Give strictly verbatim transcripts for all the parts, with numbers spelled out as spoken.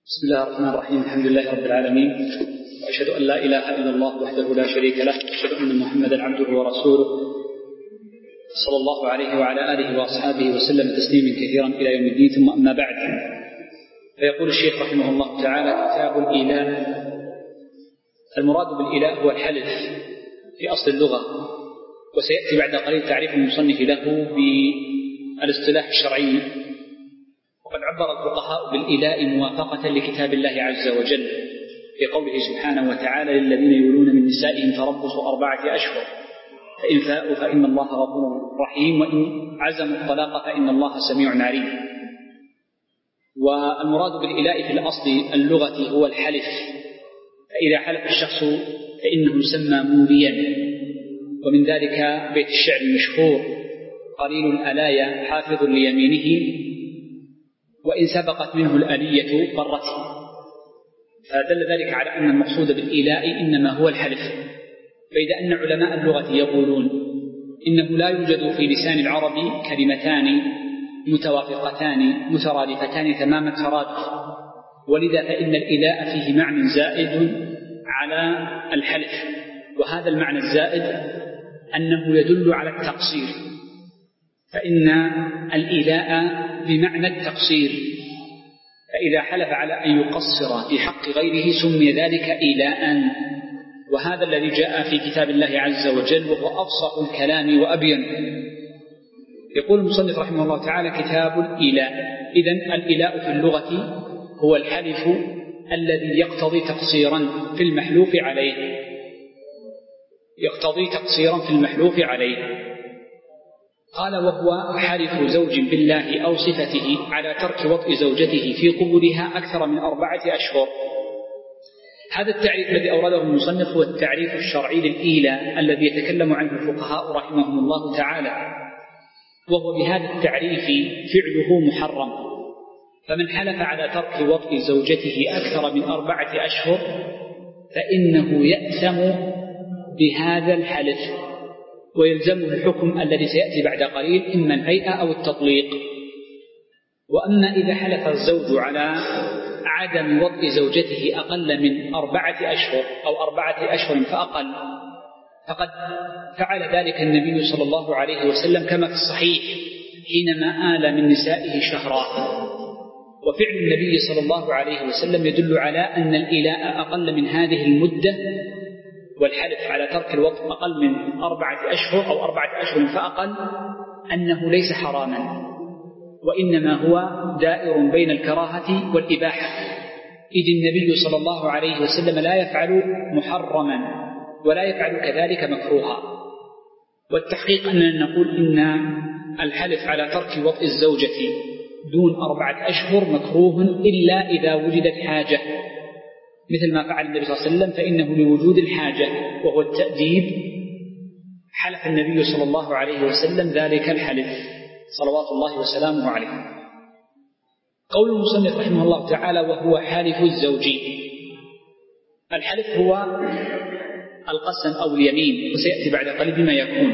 بسم الله الرحمن الرحيم. الحمد لله رب العالمين، وأشهد أن لا إله إلا الله وحده لا شريك له، وأشهد أن محمدا عبده ورسوله صلى الله عليه وعلى آله وأصحابه وسلم تسليما كثيرا إلى يوم الدين. ثم أما بعد، فيقول الشيخ رحمه الله تعالى: كتاب الإيلاء. المراد بالإيلاء هو الحلف في أصل اللغة، وسيأتي بعد قليل تعريف المصنف له بالاصطلاح الشرعي. وقد عبر الفقهاء بالإيلاء موافقة لكتاب الله عز وجل في قوله سبحانه وتعالى: للذين يولون من نسائهم تربص أربعة أشهر فإن فاءوا فإن الله غفور رحيم وإن عزموا الطلاق فإن الله سميع عليم. والمراد بالإيلاء في الأصل اللغة هو الحلف، فإذا حلف الشخص فإنه يسمى موليا. ومن ذلك بيت الشعر المشهور: قليل الألايا حافظ ليمينه وإن سبقت منه الألية برته. فدل ذلك على أن المقصود بالإيلاء إنما هو الحلف. فإذا أن علماء اللغة يقولون إنه لا يوجد في لسان العرب كلمتان متوافقتان مترادفتان تمام الترادف، ولذا فإن الإيلاء فيه معنى زائد على الحلف، وهذا المعنى الزائد أنه يدل على التقصير، فإن الإيلاء بمعنى التقصير، فإذا حلف على أن يقصر في حق غيره سمي ذلك إيلاء. وهذا الذي جاء في كتاب الله عز وجل، وهو أفصح الكلام وأبين. يقول المصنف رحمه الله تعالى: كتاب الإيلاء. إذن الإيلاء في اللغة هو الحلف الذي يقتضي تقصيرا في المحلوف عليه يقتضي تقصيرا في المحلوف عليه قال: وهو حلف زوج بالله أو صفته على ترك وطء زوجته في قبولها أكثر من أربعة أشهر. هذا التعريف الذي أورده المصنف هو التعريف الشرعي للإيلاء الذي يتكلم عنه الفقهاء رحمهم الله تعالى، وهو بهذا التعريف فعله محرم. فمن حلف على ترك وطء زوجته أكثر من أربعة أشهر فإنه يأثم بهذا الحلف، ويلزمه الحكم الذي سيأتي بعد قليل، إما الهيئة أو التطليق. وأما إذا حلف الزوج على عدم وطء زوجته أقل من أربعة أشهر أو أربعة أشهر فأقل، فقد فعل ذلك النبي صلى الله عليه وسلم كما في الصحيح حينما آل من نسائه شهرا. وفعل النبي صلى الله عليه وسلم يدل على أن الإيلاء أقل من هذه المدة، والحلف على ترك الوطء أقل من أربعة أشهر أو أربعة أشهر فأقل أنه ليس حراما، وإنما هو دائر بين الكراهة والإباحة، إذ النبي صلى الله عليه وسلم لا يفعل محرما ولا يفعل كذلك مكروها. والتحقيق أننا نقول إن الحلف على ترك وطء الزوجة دون أربعة أشهر مكروه إلا إذا وجدت حاجة، مثل ما فعل النبي صلى الله عليه وسلم، فإنه لوجود الحاجة وهو التأديب حلف النبي صلى الله عليه وسلم ذلك الحلف صلوات الله وسلامه عليه. قول المصنف رحمه الله تعالى: وهو حلف الزوج. الحلف هو القسم أو اليمين، وسيأتي بعد قليل بما يكون.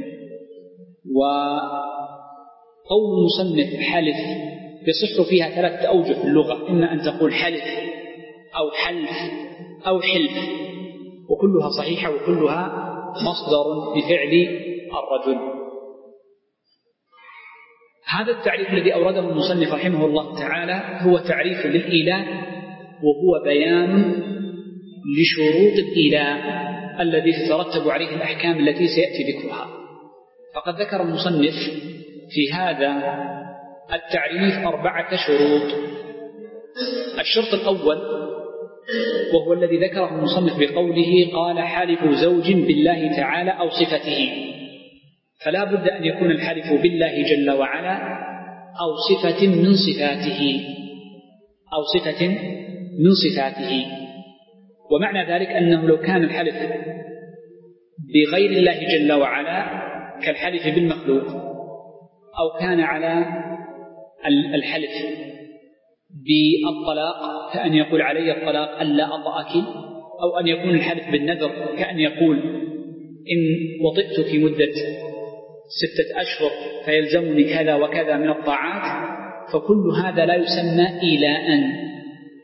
وقول المصنف حلف يصح فيها ثلاثة أوجه في اللغة: إما أن تقول حلف أو حلف أو حلف، وكلها صحيحة وكلها مصدر بفعل الرجل. هذا التعريف الذي أورده المصنف رحمه الله تعالى هو تعريف للإيلاء، وهو بيان لشروط الإيلاء الذي تترتب عليه الأحكام التي سيأتي ذكرها. فقد ذكر المصنف في هذا التعريف أربعة شروط. الشرط الأول وهو الذي ذكره المصنف بقوله: قال حلف زوج بالله تعالى أو صفته، فلا بد أن يكون الحلف بالله جل وعلا أو صفة من صفاته أو صفة من صفاته. ومعنى ذلك أنه لو كان الحلف بغير الله جل وعلا كالحلف بالمخلوق، أو كان على الحلف بالطلاق كأن يقول علي الطلاق ألا أطأك، أو أن يكون الحلف بالنذر كأن يقول إن وطئت في مدة ستة أشهر فيلزمني كذا وكذا من الطاعات، فكل هذا لا يسمى إيلاء،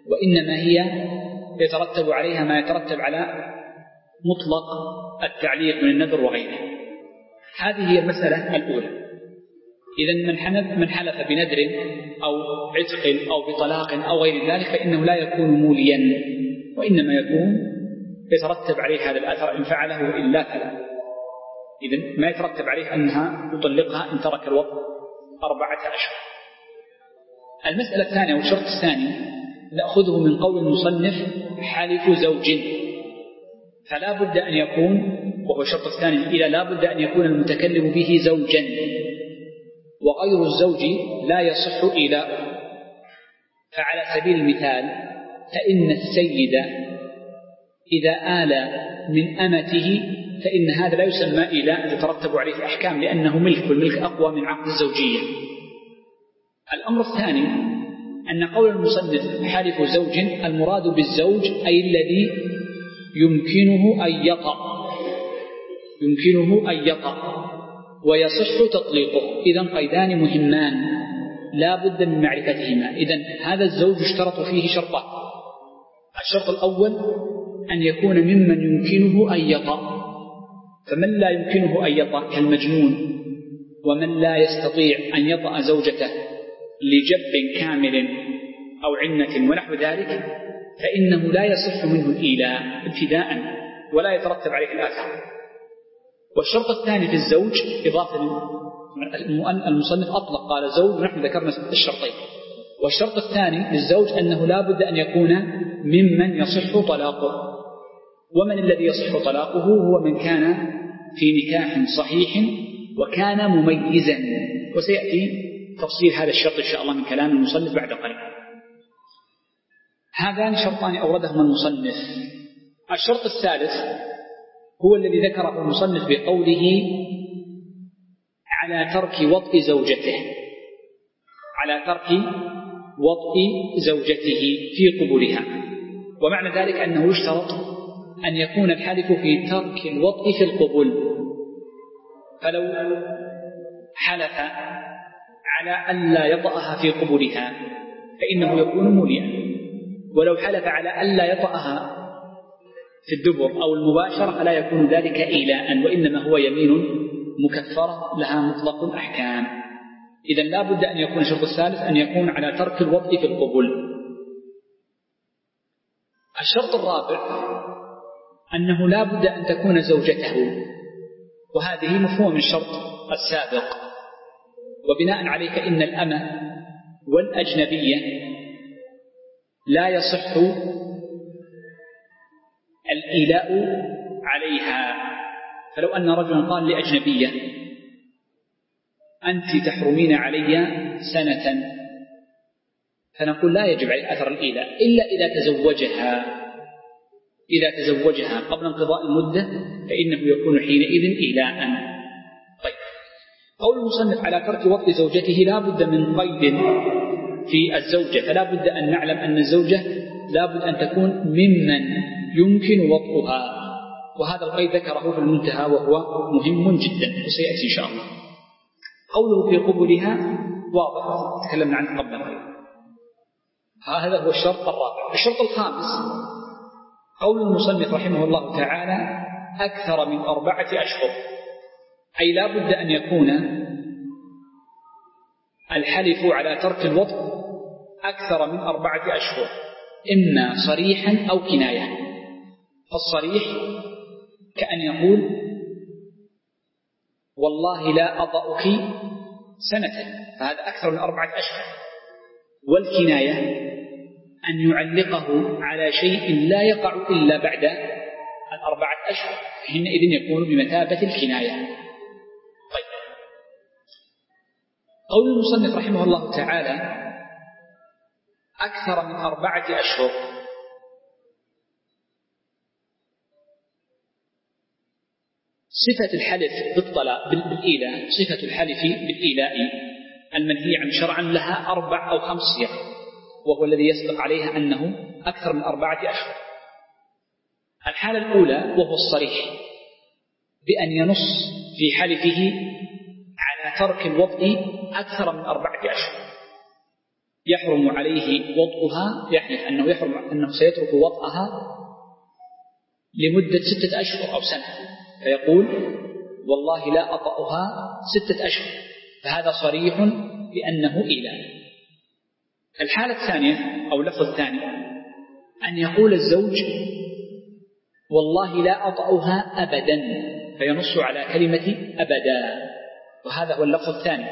وإنما هي يترتب عليها ما يترتب على مطلق التعليق من النذر وغيره. هذه هي المسألة الأولى. إذن من حلف من حلف بنذر أو عتق أو بطلاق أو غير ذلك فإنه لا يكون موليا، وإنما يكون يترتب عليه هذا الأثر إن فعله وإلا فلا. إذن ما يترتب عليه أنها يطلقها إن ترك الوطء أربعة أشهر. المسألة الثانية والشرط الثاني نأخذه من قول المصنف حلف زوج، فلا بد أن يكون، وهو الشرط الثاني إذا لا بد أن يكون المتكلم به زوجا، وغير الزوج لا يصح إيلاؤه. فعلى سبيل المثال فإن السيد إذا آل من أمته فإن هذا لا يسمى إيلاء تترتب عليه الأحكام لأنه ملك، والملك أقوى من عقد الزوجية. الأمر الثاني أن قول المصنف حلف زوج المراد بالزوج أي الذي يمكنه أن يطأ يمكنه أن يطأ ويصح تطليقه. إذن قيدان مهمان لا بد من معرفتهما. إذن هذا الزوج اشترط فيه شرطان. الشرط الأول أن يكون ممن يمكنه أن يطأ، فمن لا يمكنه أن يطأ كالمجنون ومن لا يستطيع أن يطأ زوجته لجب كامل أو عنة ونحو ذلك فإنه لا يصح منه الإيلاء ابتداء ولا يترتب عليه الآثار. والشرط الثاني في الزوج إضافة المصنف أطلق قال زوج ونحن ذكرنا الشرطين. والشرط الثاني للزوج أنه لا بد أن يكون ممن يصح طلاقه. ومن الذي يصح طلاقه هو من كان في نكاح صحيح وكان مميزا، وسيأتي تفصيل هذا الشرط إن شاء الله من كلام المصنف بعد قليل. هذان شرطان أوردهما المصنف. الشرط الثالث هو الذي ذكره المصنف بقوله على ترك وطء زوجته على ترك وطء زوجته في قبولها. ومعنى ذلك أنه يشترط أن يكون الحلف في ترك الوطء في القبول. فلو حلف على أن لا يطأها في قبولها فإنه يكون موليا، ولو حلف على أن لا يطأها في الدبر أو المباشرة فلا يكون ذلك إيلاء، وإنما هو يمين مكفرة لها مطلق الأحكام. إذن لا بد أن يكون الشرط الثالث أن يكون على ترك الوطء في القبول. الشرط الرابع أنه لا بد أن تكون زوجته، وهذه مفهوم الشرط السابق. وبناء عليه فإن الأمة والأجنبية لا يصح الإيلاء عليها. فلو أن رجلا قال لأجنبية أنت تحرمين علي سنة، فنقول لا يجب عليه أثر الإيلاء إلا إذا تزوجها إذا تزوجها قبل انقضاء المدة فإنه يكون حينئذ إيلاء. طيب، قول المصنف على ترك وطء زوجته لا بد من قيد في الزوجة، فلا بد أن نعلم أن الزوجة لا بد أن تكون ممن يمكن وطئها، وهذا القيد ذكره في المنتهى وهو مهم جدا وسيأتي إن شاء الله. قوله في قبولها واضح تكلمنا عنه قبل قليل. هذا هو الشرط الرابع. الشرط الخامس قول المصنف رحمه الله تعالى أكثر من أربعة أشهر، أي لا بد أن يكون الحلف على ترك الوطء أكثر من أربعة أشهر، إما صريحا أو كناية. فالصريح كأن يقول والله لا أطأك سنة، فهذا أكثر من أربعة أشهر. والكناية أن يعلقه على شيء لا يقع إلا بعد الأربعة أشهر، حينئذ يكون بمثابة الكناية. طيب، قول المصنف رحمه الله تعالى أكثر من أربعة أشهر، صفة الحلف بالطلاق بالإيلاء، صفة الحلف بالإيلاء المنهي عن شرعا لها أربع أو خمس صيغ، وهو الذي يسبق عليها أنه أكثر من أربعة أشهر. الحالة الأولى وهو الصريح بأن ينص في حلفه على ترك الوطء أكثر من أربعة أشهر. يحرم عليه وطئها، يحلف أنه يحرم أنه سيترك وطئها لمدة ستة أشهر أو سنة، فيقول والله لا أطأها ستة أشهر، فهذا صريح بأنه إيلاء. الحالة الثانية أو اللفظ الثاني أن يقول الزوج والله لا أطأها أبدا، فينص على كلمة أبدا، وهذا هو اللفظ الثاني.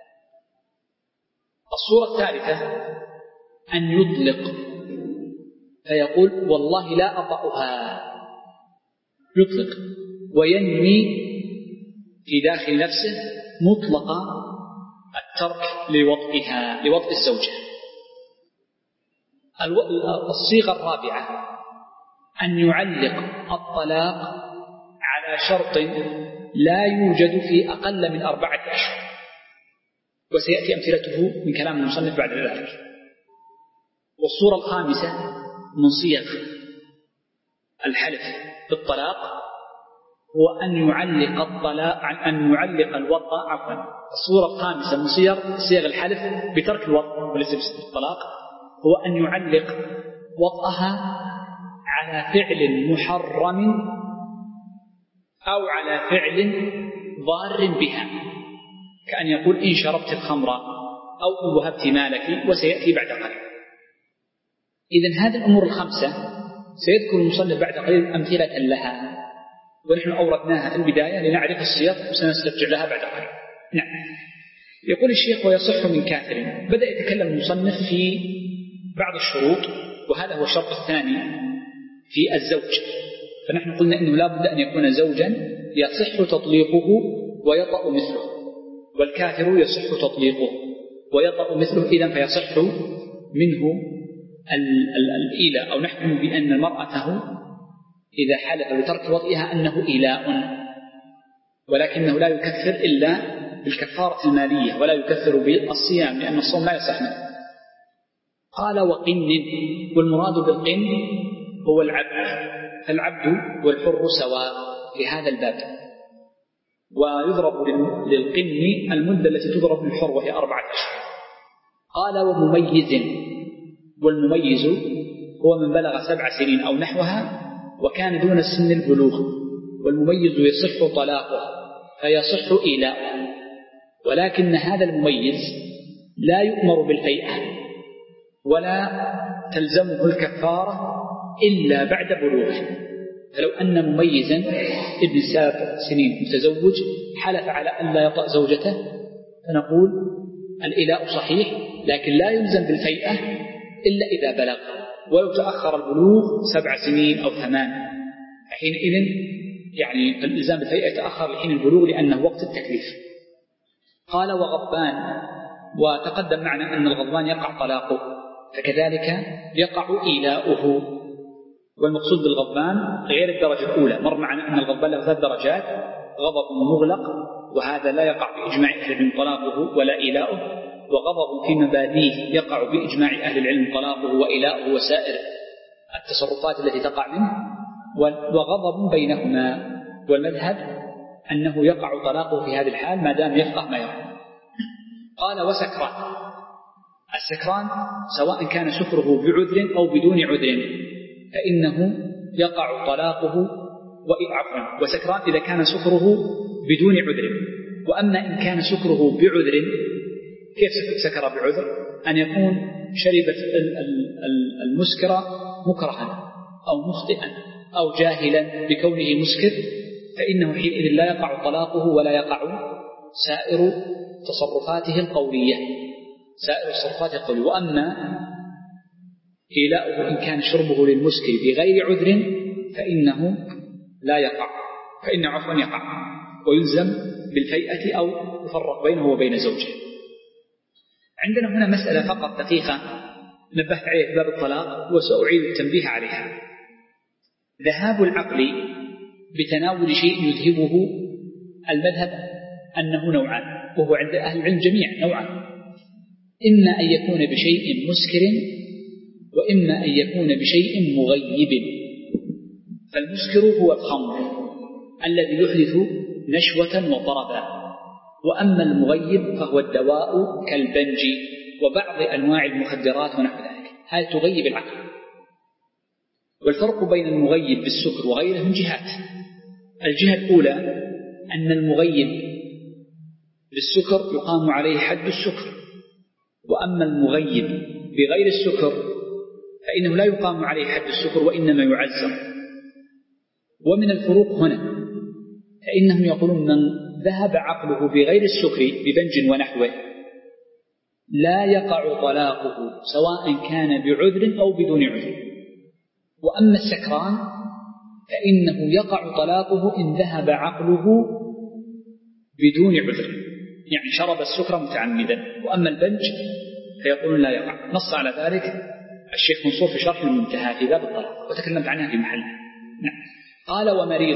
الصورة الثالثة أن يطلق فيقول والله لا أطأها، يطلق وينوي في داخل نفسه مطلق الترك لوطئها لوطئ الزوجة. الصيغة الرابعة أن يعلق الطلاق على شرط لا يوجد في أقل من أربعة أشهر، وسيأتي أمثلته من كلام المصنف بعد ذلك. والصورة الخامسة من صيغ الحلف بالطلاق هو أن يعلق الطلاق أن يعلق الوطأ عفوا الصورة الخامسة من صيغ صيغ الحلف بترك الوطأ وليس بالطلاق هو أن يعلق وطأها على فعل محرم أو على فعل ضار بها، كأن يقول إن شربت الخمر أو إن وهبت مالك، وسيأتي بعد قليل. إذن هذه الأمور الخمسة سيذكر المصنف بعد قليل أمثلة لها، ونحن أوردناها في البداية لنعرف الصيغ وسنسترجع لها بعد قليل. نعم. يقول الشيخ ويصح من كافر. بدأ يتكلم المصنف في بعض الشروط، وهذا هو الشرط الثاني في الزوج. فنحن قلنا إنه لا بد أن يكون زوجا يصح تطليقه ويطأ مثله، والكافر يصح تطليقه ويطأ مثله، إذن فيصح منه الإيلاء، أو نحكم بأن المرأة إذا حلف بترك وطئها أنه إيلاء، ولكنه لا يكفر إلا بالكفارة المالية ولا يكفر بالصيام، لأن الصوم لا يصح منه. قال وقن، والمراد بالقن هو العبد، فالعبد والحر سواء في هذا الباب، ويضرب للقن المدة التي تضرب للحر وهي أربعة أشهر. قال ومميز، والمميز هو من بلغ سبع سنين أو نحوها وكان دون سن البلوغ، والمميز يصح طلاقه فيصح إيلاؤه، ولكن هذا المميز لا يؤمر بالفيئة ولا تلزمه الكفارة إلا بعد بلوغه. فلو أن مميزا ابن سبع سنين متزوج حلف على أن لا يطأ زوجته فنقول الإيلاء صحيح، لكن لا يلزم بالفيئة إلا إذا بلغ، ولو تأخر البلوغ سبع سنين أو ثمان حينئذ يعني الإلزام بالفيئة يتأخر لحين البلوغ لأنه وقت التكليف. قال وغضبان، وتقدم معنا أن الغضبان يقع طلاقه، فكذلك يقع إيلاؤه، والمقصود بالغضبان غير الدرجة الأولى. مر معنا أن الغضبان له ثلاث درجات: غضب مغلق، وهذا لا يقع بإجماع أهل العلم طلاقه ولا إيلاؤه، وغضب في مباديه يقع بإجماع أهل العلم طلاقه وإيلاؤه وسائر التصرفات التي تقع منه، وغضب بينهما، والمذهب أنه يقع طلاقه في هذه الحال ما دام يفقه ما يقع. قال وسكران، السكران سواء كان سكره بعذر أو بدون عذر فإنه يقع طلاقه، وعفوا وسكران إذا كان سكره بدون عذر. وأما إن كان سكره بعذر، كيف سكر بعذر؟ أن يكون شرب المسكر مكرها أو مخطئا أو جاهلا بكونه مسكر، فإنه حينئذ لا يقع طلاقه ولا يقع سائر تصرفاته القولية سائر تصرفاته القولية. وأما إيلاؤه إن كان شربه للمسكر بغير عذر فإنه لا يقع، فإن عفوا يقع ويلزم بالفيئة أو يفرق بينه وبين زوجه. عندنا هنا مسألة فقط دقيقة نبهت عليها في باب الطلاق وسأعيد التنبيه عليها: ذهاب العقل بتناول شيء يذهبه المذهب أنه نوعان، وهو عند أهل العلم جميع نوعان: إما أن يكون بشيء مسكر، وإما أن يكون بشيء مغيب. فالمسكر هو الخمر الذي يحدث نشوة وطربا، وأما المغيب فهو الدواء كالبنج وبعض أنواع المخدرات ونحو ذلك، هذه تغيب العقل. والفرق بين المغيب بالسكر وغيره من جهات. الجهة الأولى أن المغيب بالسكر يقام عليه حد السكر، وأما المغيب بغير السكر فإنه لا يقام عليه حد السكر وإنما يعزر. ومن الفروق هنا فإنهم يقولون من ذهب عقله بغير السكر ببنج ونحوه لا يقع طلاقه سواء كان بعذر أو بدون عذر، وأما السكران فإنه يقع طلاقه إن ذهب عقله بدون عذر، يعني شرب السكر متعمدا. وأما البنج فيقولون لا يقع. نص على ذلك الشيخ منصور في شرح المنتهى في باب الطلاق وتكلمت عنها في محل. نعم. قال ومريض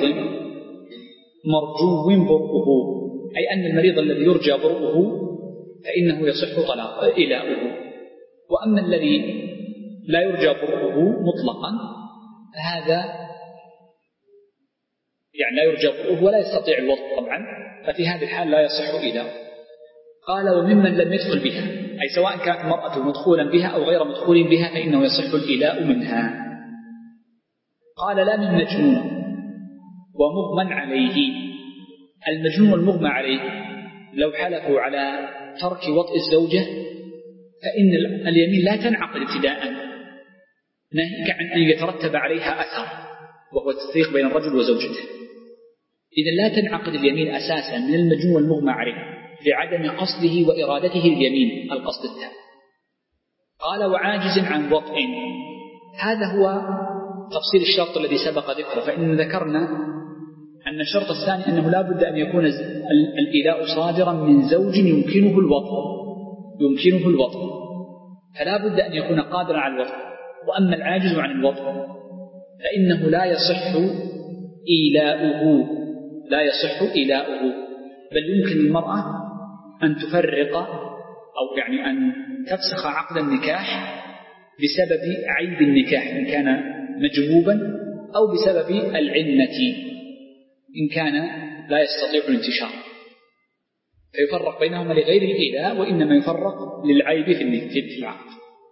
مرجو برؤه، أي أن المريض الذي يرجى برؤه فإنه يصح طلاق إلاؤه. وأما الذي لا يرجى برؤه مطلقا فهذا يعني لا يرجى برؤه ولا يستطيع الوضع طبعا، ففي هذه الحال لا يصح إلاؤه. قال وممن لم يدخل بها، أي سواء كانت المرأة مدخولا بها أو غير مدخول بها فإنه يصح الإلاء منها. قال لا من مجنون ومغمى عليه. المجنون والمغمى عليه لو حلفوا على ترك وطئ الزوجة فإن اليمين لا تنعقد ابتداء، ناهيك عن أن يترتب عليها أثر وهو التفريق بين الرجل وزوجته. إذا لا تنعقد اليمين أساسا من المجنون والمغمى عليه لعدم قصده وإرادته اليمين القصد التام. قال وعاجز عن وطئ، هذا هو تفصيل الشرط الذي سبق ذكره. فإن ذكرنا أن الشرط الثاني أنه لا بد أن يكون الإلاء صادرا من زوج يمكنه الوطء يمكنه الوطء فلا بد أن يكون قادرا على الوطء. وأما العاجز عن الوطء فإنه لا يصح إيلاؤه لا يصح إيلاؤه بل يمكن للمرأة أن تفرق أو يعني أن تفسخ عقد النكاح بسبب عيب النكاح إن كان مجبوبا أو بسبب العنة إن كان لا يستطيع الانتشار، فيفرق بينهما لغير الإيلاء وإنما يفرق للعيب في العقد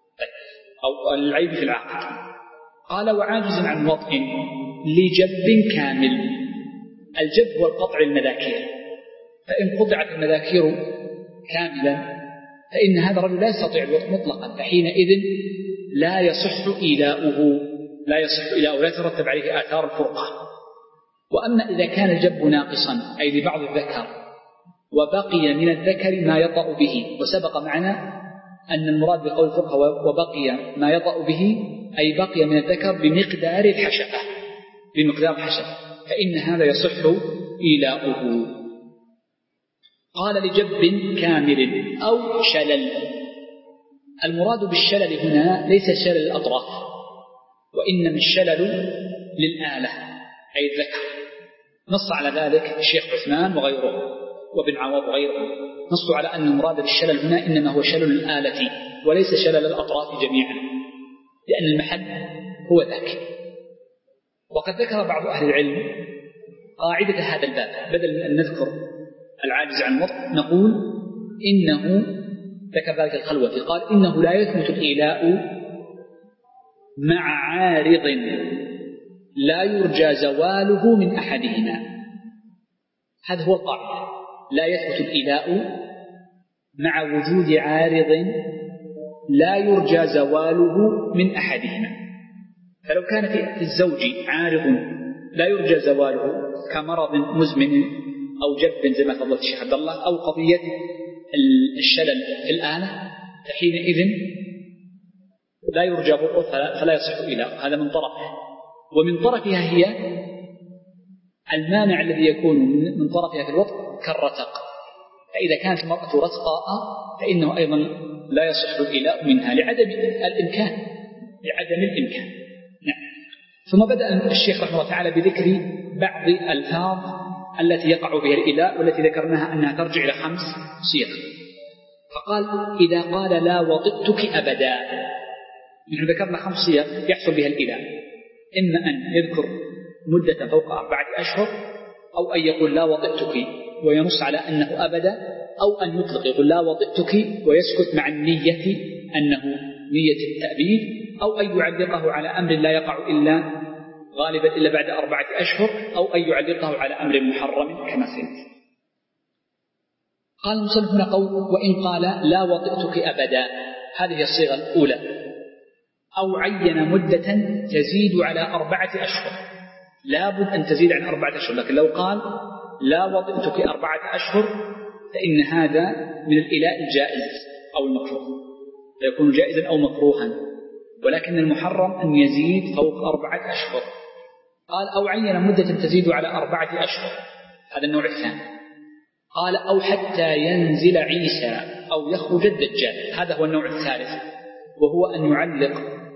أو العيب في العقد. قال وعاجز عن وطئ لجب كامل. الجب هو القطع المذاكير، فإن قطعت المذاكير كاملا فإن هذا الرجل لا يستطيع الوطء مطلقا، فحينئذ لا يصح إيلاؤه لا يصح إيلاؤه لا يترتب عليه آثار الفرقة. وأما إذا كان الجب ناقصا أي لبعض الذكر وبقي من الذكر ما يطأ به، وسبق معنا أن المراد بقول الفقهاء وبقي ما يطأ به أي بقي من الذكر بمقدار الحشفة بمقدار الحشفة فإن هذا يصح إيلاؤه. قال لجب كامل أو شلل. المراد بالشلل هنا ليس شلل الأطراف وإنما الشلل للآلة أي الذكر. نص على ذلك الشيخ عثمان وغيره وابن عوض وغيره، نص على أن المراد بالشلل هنا إنما هو شلل الآلة وليس شلل الأطراف جميعا، لأن المحل هو ذاك. وقد ذكر بعض أهل العلم قاعدة هذا الباب، بدل من أن نذكر العاجز عن الوطء نقول إنه ذكر ذلك الخلوة قال إنه لا يثبت الإيلاء مع عارض لا يرجى زواله من أحدهما. هذا هو القاعدة، لا يثبت الإيلاء مع وجود عارض لا يرجى زواله من أحدهما. فلو كان في الزوج عارض لا يرجى زواله كمرض مزمن أو جب زي ما فضلت الشيخ عبد الله أو قضية الشلل في الآلة فحينئذ لا يرجى برؤه فلا يصح إيلاء. هذا من طرفه. ومن طرفها هي المانع الذي يكون من طرفها في الوطء كالرتق، فإذا كانت المرأة رتقاء فإنه أيضا لا يصح الإيلاء منها لعدم الإمكان لعدم الإمكان. نعم. ثم بدأ الشيخ رحمه الله تعالى بذكر بعض الألفاظ التي يقع بها الإيلاء والتي ذكرناها أنها ترجع إلى خمس صيغ. فقال إذا قال لا وطئتك أبدا، نحن ذكرنا خمس صيغ يحصل بها الإيلاء، إما أن يذكر مدة فوق أربعة أشهر أو أن يقول لا وطئتك وينص على أنه أبدا، أو أن يطلق يقول لا وطئتك ويسكت مع النية أنه نية التأبيد، أو أن يعلقه على أمر لا يقع إلا غالبا إلا بعد أربعة أشهر، أو أن يعلقه على أمر محرم كما سيأتي. قال المصنف هنا قول وإن قال لا وطئتك أبدا، هذه الصيغة الأولى، أو عين مدة تزيد على أربعة أشهر، لابد أن تزيد عن أربعة أشهر، لكن لو قال لا وطئتك أربعة أشهر فإن هذا من الإلاء الجائز أو المكروه، فيكون جائزا أو مكروها، ولكن المحرم أن يزيد فوق أربعة أشهر. قال أو عين مدة تزيد على أربعة أشهر، هذا النوع الثاني. قال أو حتى ينزل عيسى أو يخرج الدجال، هذا هو النوع الثالث، وهو أن يعلق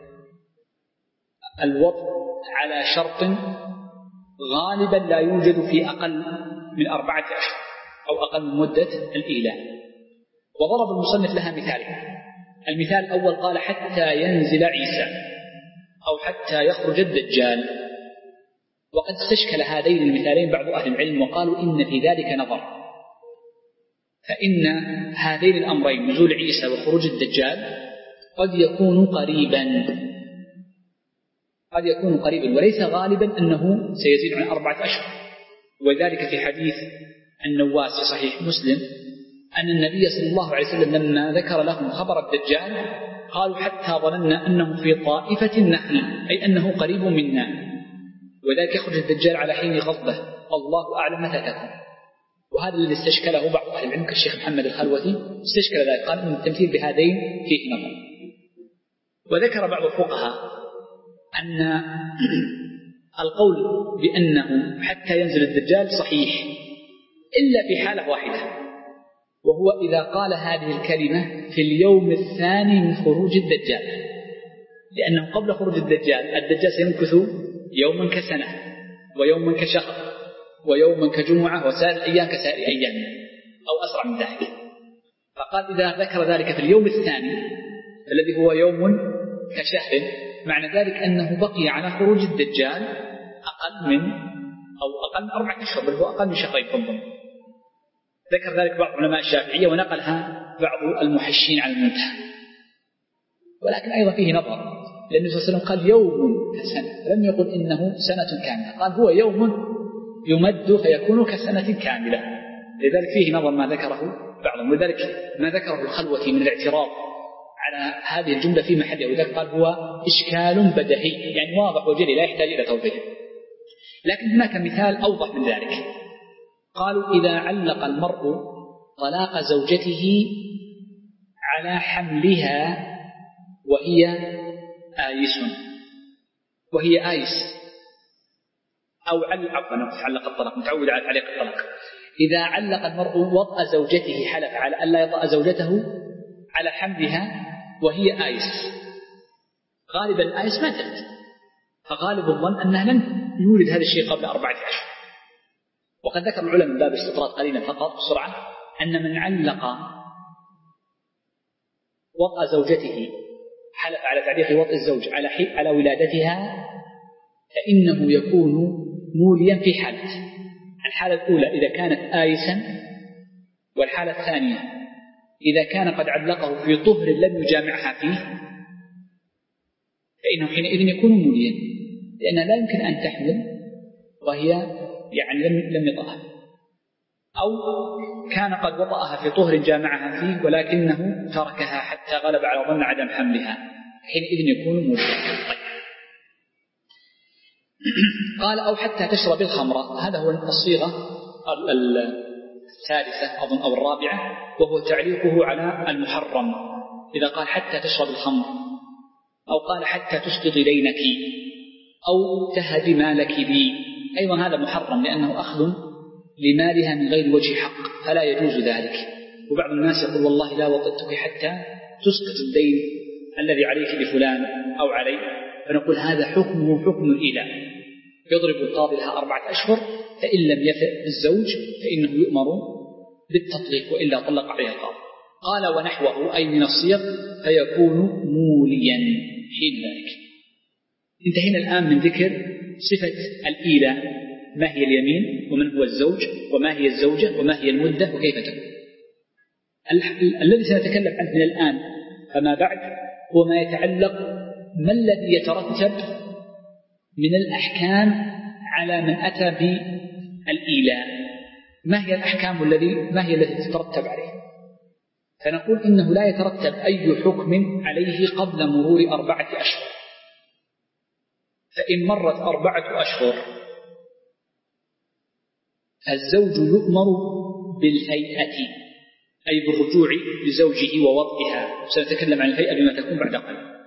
الوطء على شرط غالبا لا يوجد في أقل من أربعة أشهر أو أقل من مدة الإيلاء. وضرب المصنف لها مثالين. المثال الأول قال حتى ينزل عيسى أو حتى يخرج الدجال، وقد استشكل هذين المثالين بعض أهل العلم وقالوا إن في ذلك نظر، فإن هذين الأمرين نزول عيسى وخروج الدجال قد يكون قريبا قد يكون قريبا وليس غالبا أنه سيزيد عن أربعة أشهر. وذلك في حديث النواس في صحيح مسلم أن النبي صلى الله عليه وسلم لما ذكر لهم خبر الدجال قالوا حتى ظننا أنه في طائفة النخل، أي أنه قريب منا، وذلك يخرج الدجال على حين غضبه، الله أعلم متى تكون. وهذا الذي استشكله بعض أهل العلم كالشيخ محمد الخلوتي، استشكل ذلك، قال أن التمثيل بهذين فيه نظر. وذكر بعض الفقهاء أن القول بأنه حتى ينزل الدجال صحيح إلا في حالة واحدة، وهو إذا قال هذه الكلمة في اليوم الثاني من خروج الدجال، لأنه قبل خروج الدجال الدجال سيمكث يوما كسنة ويوما كشهر ويوما كجمعة وسائر الأيام كسائر أيام أو أسرع من ذلك. فقال إذا ذكر ذلك في اليوم الثاني الذي هو يوم كشهر، معنى ذلك أنه بقي على خروج الدجال أقل من أو أقل من أربعة أشهر، بل هو أقل من شهرين فضل. ذكر ذلك بعض علماء الشافعية ونقلها بعض المحشين عن المنتهى. ولكن أيضا فيه نظر، لأن النبي صلى الله عليه وسلم قال يوم كسنة، لم يقل إنه سنة كاملة، قال هو يوم يمد فيكون كسنة كاملة، لذلك فيه نظر ما ذكره بعضهم. ولذلك ما ذكره الخلوتي من الاعتراض على هذه الجملة في محله، وذلك قال هو إشكال بدهي، يعني واضح وجلي لا يحتاج إلى توضيح. لكن هناك مثال أوضح من ذلك، قالوا إذا علق المرء طلاق زوجته على حملها وهي آيس وهي آيس أو علق عفوا علق الطلاق، متعود على تعليق الطلاق. إذا علق المرء وطأ زوجته، حلف على ألا يطأ زوجته على حملها وهي آيس، غالبا الآيس ماتت، فغالب الظن أنها لن يولد هذا الشيء قبل أربعة أشهر. وقد ذكر العلماء من باب الاستطراد قليلا فقط بسرعة أن من علق وطأ زوجته حلف على تعليق وطأ الزوج على على ولادتها فإنه يكون موليا في حالة. الحالة الأولى إذا كانت آيسا، والحالة الثانية إذا كان قد علقه في طهر لم يجامعها فيه فإنه حينئذ يكون موليا، لأنها لا يمكن أن تحمل وهي يعني لم لم يطأها، أو كان قد وطأها في طهر جامعها فيه ولكنه تركها حتى غلب على ظن عدم حملها، حينئذ يكون موليا. طيب. قال أو حتى تشرب الخمر، هذا هو الصيغة الثالثة أظن أو الرابعة، وهو تعليقه على المحرم. إذا قال حتى تشرب الخمر، أو قال حتى تسقط دينك، أو تهدي مالك بي، أيضا هذا محرم لأنه أخذ لمالها من غير وجه حق، فلا يجوز ذلك. وبعض الناس يقول والله لا وطئتك حتى تسقط الدين الذي عليك بفلان أو علي، فنقول هذا حكمه حكم الإيلاء، يضرب القاضي لها أربعة أشهر، فإن لم يفئ الزوج فإنه يؤمر بالتطليق وإلا طلق عليها القاضي. قال ونحوه أي من الصيغ فيكون موليا حين ذلك. انتهينا الآن من ذكر صفة الإيلاء ما هي اليمين ومن هو الزوج وما هي الزوجة وما هي المدة وكيف تكون. الذي سنتكلم عنه من الآن فما بعد هو ما يتعلق ما الذي يترتب من الأحكام على من أتى بالإيلاء، ما هي الأحكام الذي ما هي التي تترتب عليه. فنقول إنه لا يترتب أي حكم عليه قبل مرور أربعة أشهر. فإن مرت أربعة أشهر الزوج يؤمر بالهيئة، أي بالرجوع لزوجه ووضعها. سنتكلم عن الهيئة بما تكون بعد قليل.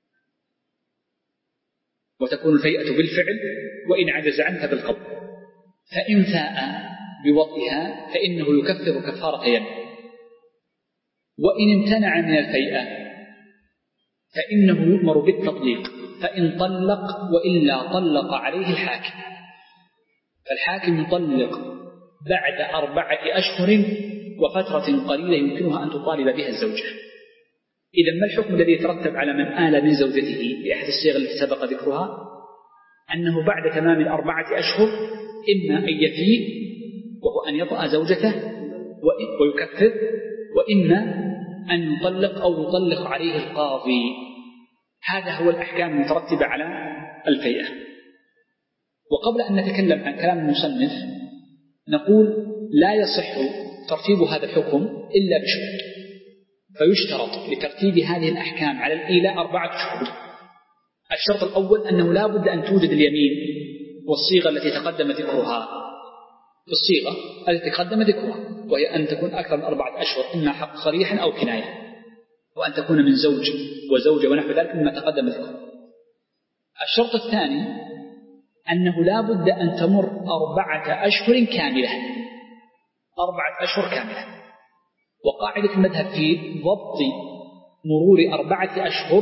وتكون الهيئة بالفعل، وإن عجز عنها بالقبض. فإن فاء بوضعها فإنه يكفر كفارة يمين. وإن امتنع من الهيئة فإنه يؤمر بالتطليق، فإن طلق وإلا طلق عليه الحاكم. فالحاكم يطلق بعد أربعة أشهر وفترة قليلة يمكنها أن تطالب بها الزوجة. إذن ما الحكم الذي يترتب على من آل من زوجته بأحد الصيغ التي سبق ذكرها؟ أنه بعد تمام الأربعة أشهر إما أن يفيء وهو أن يطأ زوجته ويكفر، وإما أن يطلق أو يطلق عليه القاضي. هذا هو الأحكام المترتبة على الفيئة. وقبل أن نتكلم عن كلام المصنف نقول لا يصح ترتيب هذا الحكم إلا بشروط. فيشترط لترتيب هذه الأحكام على الإيلاء أربعة شروط. الشرط الأول أنه لا بد أن توجد اليمين والصيغة التي تقدم ذكرها، الصيغة التي تقدم ذكرها، وهي أن تكون أكثر من أربعة أشهر، إما حق صريحا أو كناية، وأن تكون من زوج وزوجة ونحو ذلك مما تقدم ذكرها. الشرط الثاني أنه لا بد أن تمر أربعة أشهر كاملة، أربعة أشهر كاملة. وقاعدة المذهب في ضبط مرور أربعة أشهر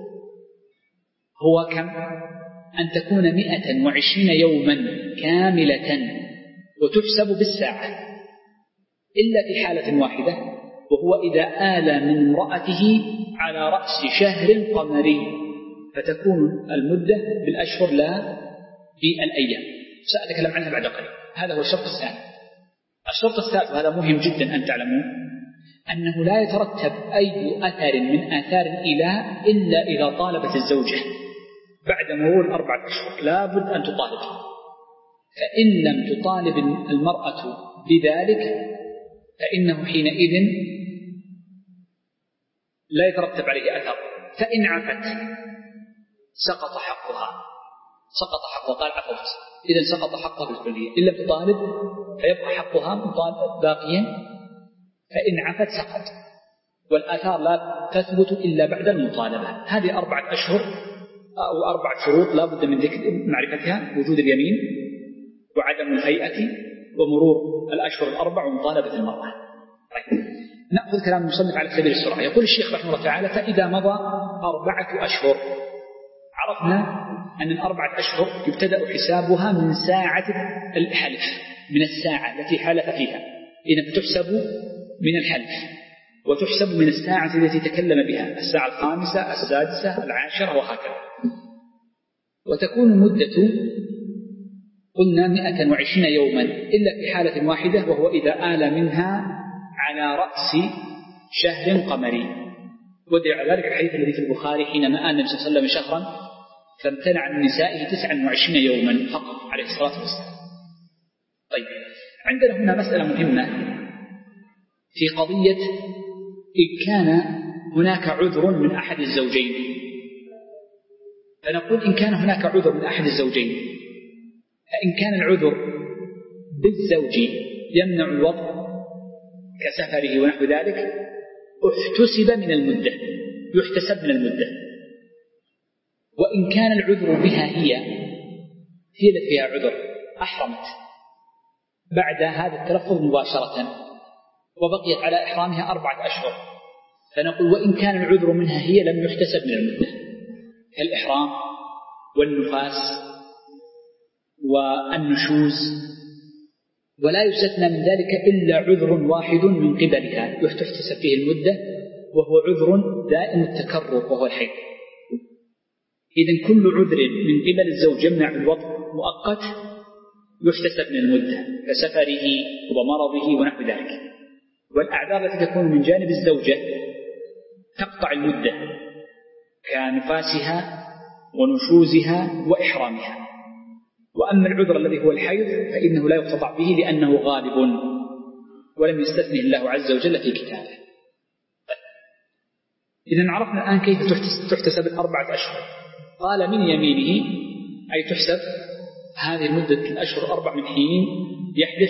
هو كم؟ أن تكون مئة وعشرين يوما كاملة وتحسب بالساعة، إلا في حالة واحدة، وهو إذا آل من امرأته على رأس شهر قمري، فتكون المدة بالأشهر لا بالأيام. سأتكلم عنها بعد قليل. هذا هو الشرط الثاني. الشرط الثالث وهذا مهم جدا أن تعلمون، أنه لا يترتب أي أثر من آثار الإيلاء إلا إذا طالبت الزوجة بعد مرور الأربعة أشهر، لا بد أن تطالب. فإن لم تطالب المرأة بذلك فإنه حينئذ لا يترتب عليه أثر. فإن عفت سقط حقها، سقط حقها، قال عفوت، إذن سقط حقها بالكلية. إن لم تطالب فيبقى حقها باقيا، فإن عفت سقط. والآثار لا تثبت إلا بعد المطالبة. هذه أربعة أشهر أو أربعة شروط لا بد من ذكر معرفتها: وجود اليمين وعدم الهيئة ومرور الأشهر الأربع ومطالبة المرأة. طيب. نأخذ كلام المصنف على سبيل السرعة. يقول الشيخ رحمه الله تعالى: فإذا مضى أربعة أشهر، عرفنا أن الأربعة أشهر يبتدأ حسابها من ساعة الحلف، من الساعة التي حلف فيها، إذن تحسب من الحلف، وتحسب من الساعة التي تكلم بها، الساعة الخامسة، السادسة، العاشرة، وهكذا. وتكون المدة قلنا مئة وعشرين يوما إلا في حالة واحدة، وهو إذا آل منها على رأس شهر قمري. ودع ذلك الحديث الذي في البخاري حينما آل النبي صلى الله عليه وسلم شهرا فامتنع من نسائه تسعا وعشرين يوما فقط عليه الصلاة والسلام. طيب، عندنا هنا مسألة مهمة في قضية إن كان هناك عذر من أحد الزوجين. فنقول إن كان هناك عذر من أحد الزوجين، فإن كان العذر بالزوج يمنع الوضع كسفره ونحو ذلك احتسب من المدة، يحتسب من المدة. وإن كان العذر بها هي هي التي فيها عذر، أحرمت بعد هذا التلفظ مباشرة وبقيت على إحرامها أربعة أشهر، فنقول وإن كان العذر منها هي لم يحتسب من المدة، كالإحرام والنفاس والنشوز، ولا يستثنى من ذلك إلا عذر واحد من قبلها يحتسب فيه المدة، وهو عذر دائم التكرر وهو الحيض. إذن كل عذر من قبل الزوج يمنع الوضع مؤقت يحتسب من المدة كسفره ومرضه ونحو ذلك. والأعذار التي تكون من جانب الزوجة تقطع المدة كنفاسها ونشوزها وإحرامها. وأما العذر الذي هو الحيض فإنه لا يقتطع به لأنه غالب ولم يستثنه الله عز وجل في كتابه. إذن عرفنا الآن كيف تحتسب الأربعة أشهر. قال من يمينه أي تحسب هذه المدة الأشهر أربع من حين يحدث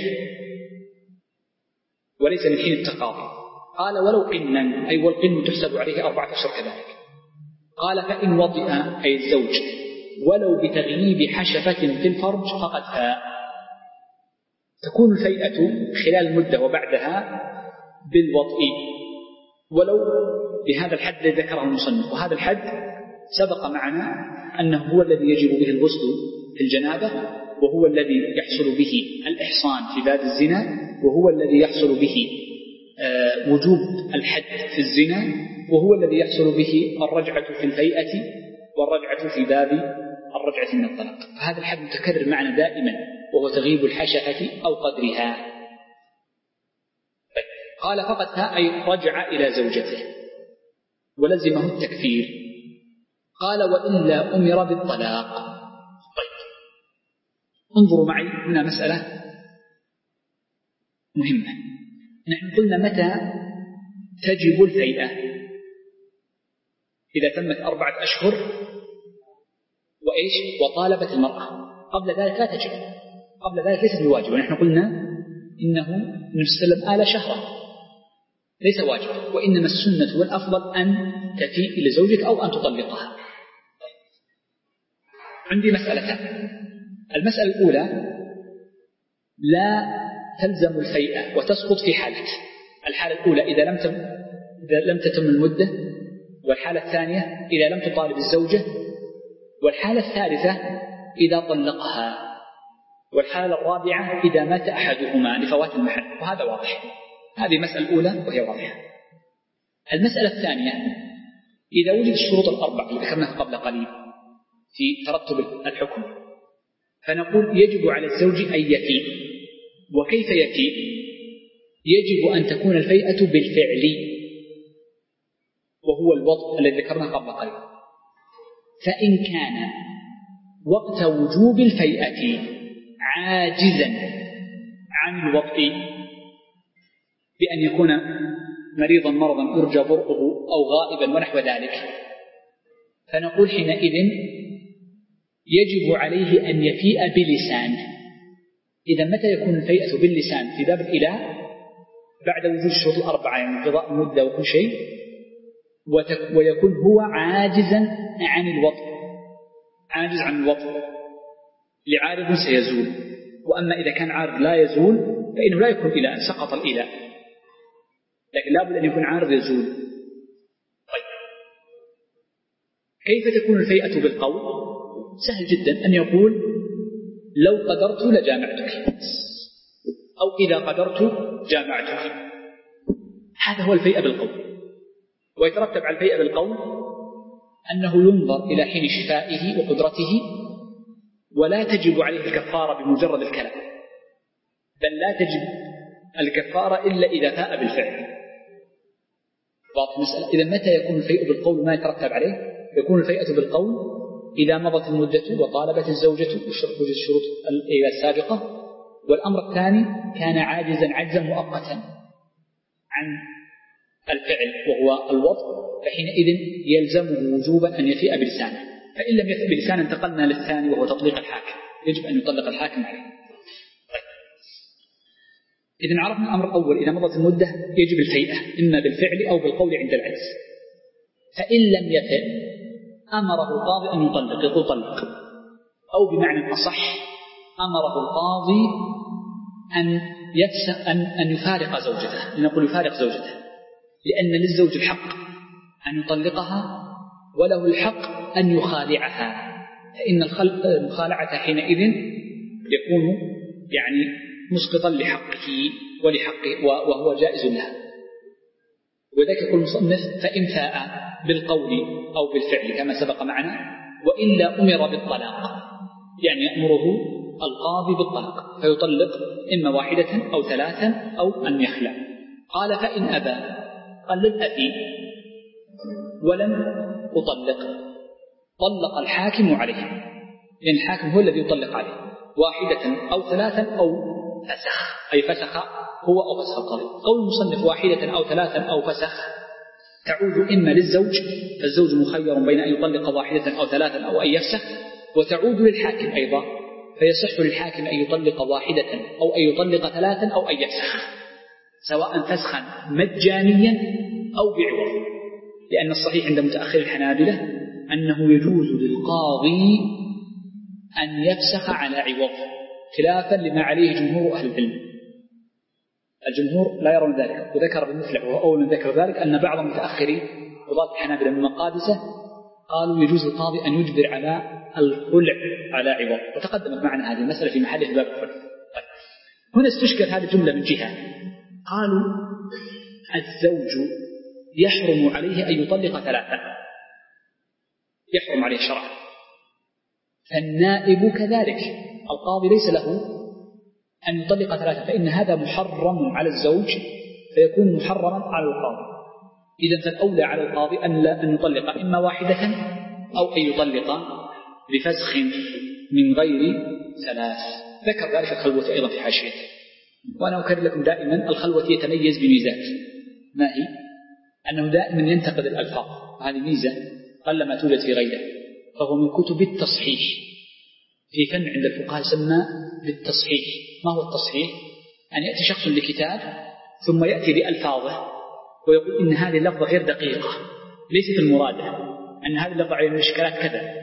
وليس من حين التقاضي. قال ولو قنا أي والقن تحسب عليه أربعة أشهر كذلك. قال فإن وطئ أي الزوج ولو بتغييب حشفة في الفرج فقد فاء. تكون الفيئة خلال المدة وبعدها بالوطئ ولو بهذا الحد الذي ذكره المصنف. وهذا الحد سبق معنا أنه هو الذي يجب به الغسل في الجنابة، وهو الذي يحصل به الإحصان في باب الزنا، وهو الذي يحصل به وجوب الحد في الزنا، وهو الذي يحصل به الرجعة في الفيئة والرجعة في باب الرجعة من الطلاق. فهذا الحد متكرر معنا دائما وهو تغييب الحشفة أو قدرها. قال فقد ها أي رجع إلى زوجته ولزمه التكفير. قال وإلا أمر بالطلاق. طيب انظروا معي هنا مسألة مهمة. نحن قلنا متى تجب الفيئة؟ إذا تمت أربعة أشهر وإيش وطالبت المرأة. قبل ذلك لا تجب، قبل ذلك ليست بواجب. ونحن قلنا إنه النبي صلى الله عليه وسلم آل شهرا ليس واجب، وإنما السنة والأفضل أن تفيء إلى زوجك أو أن تطلقها. عندي مسألتان. المسألة الأولى لا تلزم الفيئة وتسقط في حالة. الحالة الأولى إذا لم تم إذا لم تتم المدة، والحالة الثانية إذا لم تطالب الزوجة، والحالة الثالثة إذا طلقها، والحالة الرابعة إذا مات أحدهما لفوات المحل. وهذا واضح. هذه المسألة الأولى وهي واضحة. المسألة الثانية إذا وجد الشروط الأربع التي ذكرناها قبل قليل في ترتب الحكم، فنقول يجب على الزوج أن يفيء. وكيف يفيء؟ يجب أن تكون الفيئة بالفعل، وهو الوطء الذي ذكرناه قبل قليل. فإن كان وقت وجوب الفيئة عاجزا عن الوطء بأن يكون مريضا مرضا يرجى برؤه أو غائبا ونحو ذلك، فنقول حينئذ يجب عليه أن يفيء بلسانه. إذا متى يكون الفيئة باللسان في باب الإله؟ بعد وجود الشروط الأربعة، يعني انقضاء المدة وكل شيء، ويكون هو عاجزا عن الوطء، عاجز عن الوطء لعارض سيزول. وأما إذا كان عارض لا يزول فإنه لا يكون إله، سقط الإله، لكن لابد أن يكون عارض يزول. طيب كيف تكون الفيئة بالقول؟ سهل جدا أن يقول لو قدرت لجامعتك، أو إذا قدرت جامعتك. هذا هو الفيئة بالقول. ويترتب على الفيئة بالقول أنه ينظر إلى حين شفائه وقدرته، ولا تجب عليه الكفارة بمجرد الكلام، بل لا تجب الكفارة إلا إذا فاء بالفعل. واضح المسألة؟ إذا متى يكون الفيء بالقول ما يترتب عليه؟ يكون الفيئة بالقول إذا مضت المدة وطالبت الزوجة وجد الشروط السابقة. والأمر الثاني كان عاجزا عجزا مؤقتا عن الفعل وهو الوطء، فحينئذ يلزمه وجوبا أن يفيء بلسانه. فإن لم يفيء بلسانه انتقلنا للثاني وهو تطليق الحاكم، يجب أن يطلق الحاكم عليه. طيب. إذن عرفنا الأمر الأول إذا مضت المدة يجب الفيئة إما بالفعل أو بالقول عند العجز. فإن لم يفئ أمره القاضي أن يطلق، يقول طلق، أو بمعنى أصح أمره القاضي أن يفسق أن أن يفارق زوجته، لنقول يفارق زوجته، لأن للزوج الحق أن يطلقها وله الحق أن يخالعها، فإن المخالعة حينئذ يكون يعني مسقطا لحقه ولحقه وهو جائز له. وذلك يقول المصنف فإن فاء بالقول أو بالفعل كما سبق معنا، وإلا أمر بالطلاق، يعني يأمره القاضي بالطلاق فيطلق إما واحدة أو ثلاثا أو أن يخلع. قال فإن أبى قال لن أفي ولن أطلق طلق الحاكم عليه، لأن الحاكم هو الذي يطلق عليه واحدة أو ثلاثا أو فسخ، أي فسخ هو أو فسخ القاضي. قول المصنف واحدة أو ثلاثا أو فسخ تعود إما للزوج، فالزوج مخير بين أن يطلق واحدة أو ثلاثا أو أن يفسخ، وتعود للحاكم أيضا، فيصح للحاكم أن يطلق واحدة أو أن يطلق ثلاثا أو أن يفسخ، سواء فسخا مجانيا أو بعوض، لأن الصحيح عند متأخر الحنابلة أنه يجوز للقاضي أن يفسخ على عوض، خلافا لما عليه جمهور أهل العلم. الجمهور لا يرون ذلك، وذكر بالمثلع وأول من ذكر ذلك أن بعض متأخري قضاة الحنابلة من مقادسة قالوا يجوز القاضي أن يجبر على الخلع على عوض، وتقدمت معنا هذه المسألة في محل في باب الخلع. طيب. هنا استشكل هذه الجملة من جهة، قالوا الزوج يحرم عليه أن يطلق ثلاثة، يحرم عليه شرعا، فالنائب كذلك، القاضي ليس له أن يطلق ثلاثة، فإن هذا محرم على الزوج فيكون محرما على القاضي. إذن فالأولى على القاضي أن لا أن يطلق إما واحدة أو أن يطلق بفسخ من غير ثلاث. ذكر ذلك الخلوة أيضا في حاشيته. وأنا أكرر لكم دائما الخلوة يتميز بميزات، ما هي؟ أنه دائما ينتقد الألفاظ، وهذه ميزة قل ما توجد في غيره، فهو من كتب التصحيح، في فن عند الفقهاء يسمى بالتصحيح. ما هو التصحيح؟ أن يأتي شخص لكتاب ثم يأتي بألفاظه ويقول إن هذه اللفظة غير دقيقة، ليست المرادة، أن هذه اللفظة على الإشكالات كذا،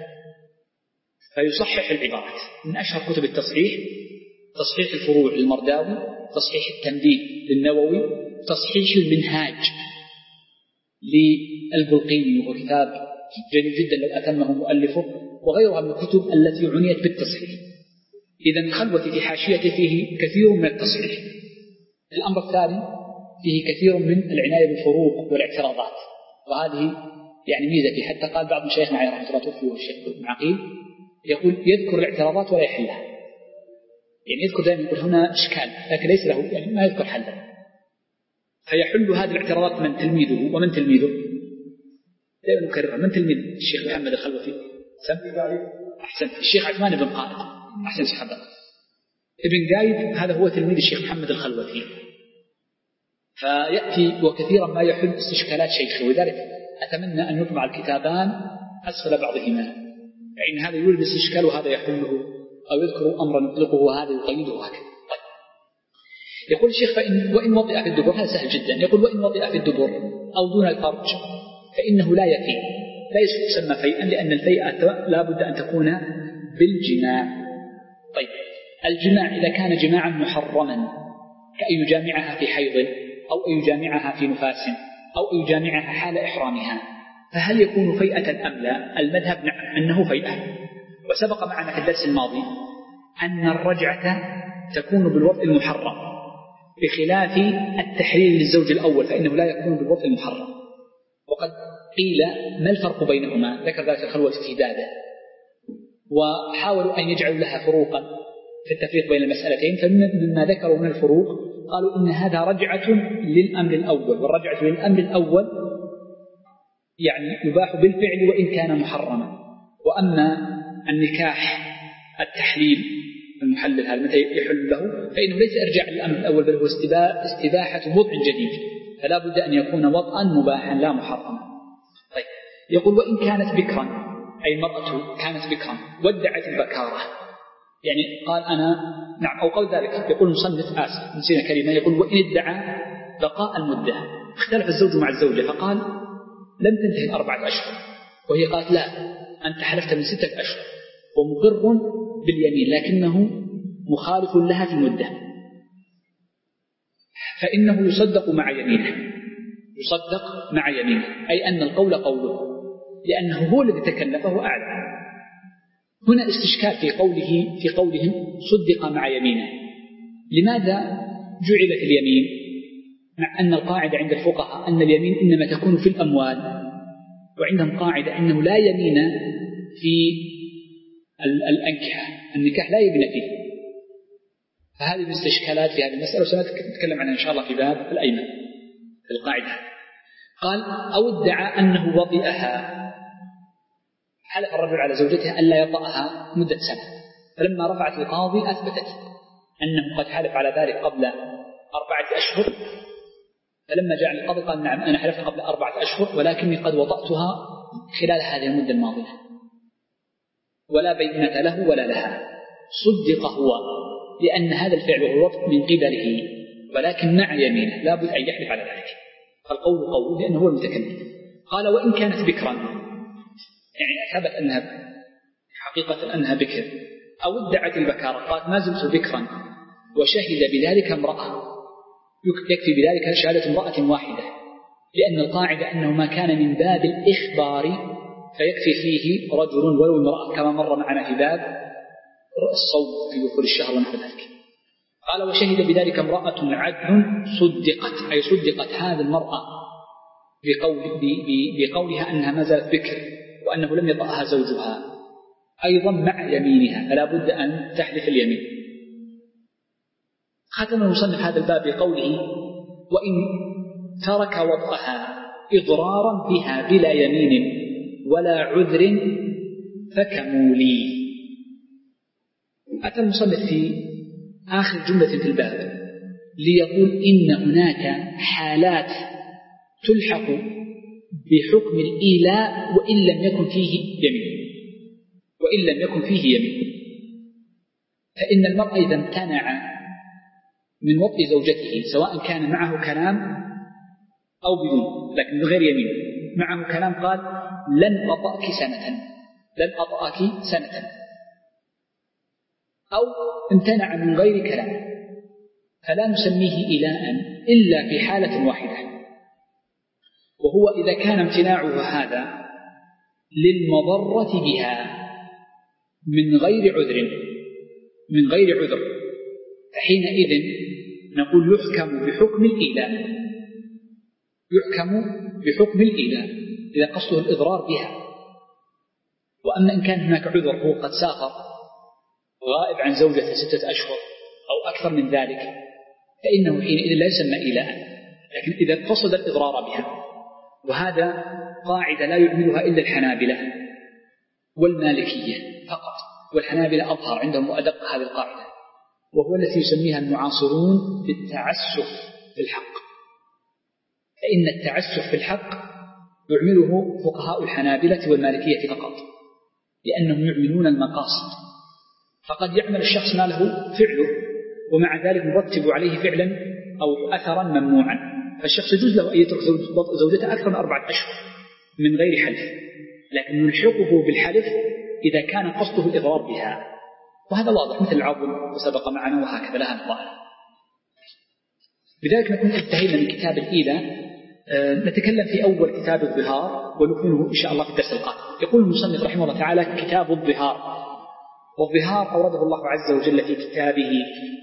فيصحح العبارات. من أشهر كتب التصحيح تصحيح الفروع للمرداوي، تصحيح التمديد للنووي، تصحيح المنهاج للبلقيني، وهو كتاب جميل جدا لو أتمه مؤلفه، وغيرها من الكتب التي عنيت بالتصحيح. إذن الخلوة في حاشيته فيه كثير من التصحيح. الأمر الثاني فيه كثير من العناية بالفروق والاعتراضات، وهذه يعني ميزة فيه. حتى قال بعض مشايخنا عليه رحمة الله توفي الشيخ ابن عقيل يقول يذكر الاعتراضات ولا يحلها، يعني يذكر دائما يقول هنا إشكال لكن ليس له، يعني ما يذكر حلا، فيحل هذه الاعتراضات من تلميذه. ومن تلميذه دائما نكررها، من تلميذ الشيخ محمد الخلوتي؟ أحسن الشيخ عثمان بن قائد، أحسن شيخ حضر ابن قايد، هذا هو تلميذ الشيخ محمد الخلوتي. فيأتي وكثيرا ما يحل استشكالات شيخه، ولذلك أتمنى أن يطبع الكتابان أسفل بعضهما، فإن هذا يولد استشكال وهذا يحله، أو يذكر أمرا يطلقه وهذا يقيده وهكذا. طيب. يقول الشيخ فإن وإن وطئ في الدبر، هذا سهل جدا، يقول وإن وطئ في الدبر أو دون الفرج فإنه لا يفي، لا يسمى فيئا، لأن الفيئة لا بد أن تكون بالجماع. طيب. الجماع إذا كان جماعا محرما كأن يجامعها في حيض أو أن يجامعها في نفاس أو أن يجامعها حال إحرامها، فهل يكون فيئة أم لا؟ المذهب نعم أنه فيئة. وسبق معنا في الدرس الماضي أن الرجعة تكون بالوطء المحرم، بخلاف التحليل للزوج الأول فإنه لا يكون بالوطء المحرم. وقد قيل ما الفرق بينهما؟ ذكر ذلك الخلوة استهداده، وحاولوا أن يجعلوا لها فروقا في التفريق بين المسألتين. فمما ذكروا من الفروق قالوا إن هذا رجعة للأمر الأول، والرجعة للأمر الأول يعني يباح بالفعل وإن كان محرما. وأما النكاح التحليل المحلل هذا متى يحل له فإنه ليس إرجاع للأمر الأول، بل هو استباحة وضع جديد، فلا بد أن يكون وضعا مباحا لا محرما. طيب. يقول وإن كانت بكرا، أي المرأة كانت بكرا وادعت البكارة، يعني قال أنا نعم، أو قول ذلك. يقول المصنف آسف نسينا كلمة، يقول وإن ادعى بقاء المدة، اختلف الزوج مع الزوجة فقال لم تنتهي الأربعة أشهر، وهي قالت لا أنت حلفت من ستة أشهر، ومقر باليمين لكنه مخالف لها في المدة، فإنه يصدق مع يمينه، يصدق مع يمينه، أي أن القول قوله، لأنه هو الذي تكلفه أعلم. هنا استشكال في قوله في قولهم صدق مع يمينه. لماذا جعلت اليمين؟ مع أن القاعدة عند الفقهاء أن اليمين إنما تكون في الأموال، وعندهم قاعدة أنه لا يمين في الأنكحة النكاح لا يبنى فيه. فهذه الاستشكالات في هذه المسألة وسنتكلم عنها إن شاء الله في باب الأيمان في القاعدة. قال أو ادعى أنه وطئها، حلف الرجل على زوجته ألا يطأها مدة سنة، فلما رفعت القاضي أثبتت أنه قد حلف على ذلك قبل أربعة أشهر، فلما جاء القاضي قال نعم أنا حلفت قبل أربعة أشهر ولكني قد وطأتها خلال هذه المدة الماضية، ولا بينة له ولا لها، صدق هو لأن هذا الفعل هو الوطء من قبله ولكن مع يمينه لا بد أن يحلف على ذلك، فالقول قول لأنه هو المتكلم. قال وإن كانت بكرا، يعني ثبت أنها حقيقة أنها بكر، أو ادعت البكارة قالت ما زلت بكرا وشهد بذلك امرأة، يكفي بذلك شهادة امرأة واحدة، لأن القاعدة أنه ما كان من باب الإخبار فيكفي فيه رجل ولو امرأة، كما مر معنا في باب الصوم في دخول الشهر ونحو ذلك. قال وشهد بذلك امرأة عدل صدقت، أي صدقت هذه المرأة بقول بقولها أنها ما زالت بكر وأنه لم يطأها زوجها، أيضا مع يمينها فلا بد أن تحلف اليمين. ختم المصنف هذا الباب بقوله وإن ترك وطأها إضرارا بها بلا يمين ولا عذر فكمولي. أتى المصنف في آخر جملة في الباب ليقول إن هناك حالات تلحق بحكم الإيلاء وإن لم يكن فيه يمين، وإن لم يكن فيه يمين، فإن المرء إذا امتنع من وطء زوجته سواء كان معه كلام أو بدون لكن من غير يمين، معه كلام قال لن أطأك سنة لن أطأك سنة، أو امتنع من غير كلام، فلا نسميه إيلاء إلا في حالة واحدة، وهو إذا كان امتناعه هذا للمضرة بها من غير عذر من غير عذر فحينئذ نقول يحكم بحكم الإيلاء يحكم بحكم الإيلاء إذا قصده الإضرار بها. وأما إن كان هناك عذر، هو قد سافر غائب عن زوجته ستة أشهر أو أكثر من ذلك، فإنه حينئذ لا يسمى إيلاء، لكن إذا قصد الإضرار بها، وهذا قاعدة لا يعملها إلا الحنابلة والمالكية فقط، والحنابلة أظهر عندهم وأدق هذه القاعدة، وهو التي يسميها المعاصرون بالتعسف في الحق. فإن التعسف في الحق يعمله فقهاء الحنابلة والمالكية فقط، لأنهم يعملون المقاصد، فقد يعمل الشخص ما له فعله ومع ذلك مرتب عليه فعلا أو أثرا ممنوعا، فالشخص يجوز له أن يترك زوجته أكثر من أربعة أشهر من غير حلف، لكن نلحقه بالحلف إذا كان قصده الإضرار بها، وهذا واضح مثل العظم وسبق معنا وهكذا لها نظائر. بذلك نكون انتهينا من كتاب الإيلاء. أه نتكلم في أول كتاب الظهار ونكمله إن شاء الله في الدرس القادم. يقول المصنف رحمه الله تعالى كتاب الظهار. والظهار أورده الله عز وجل في كتابه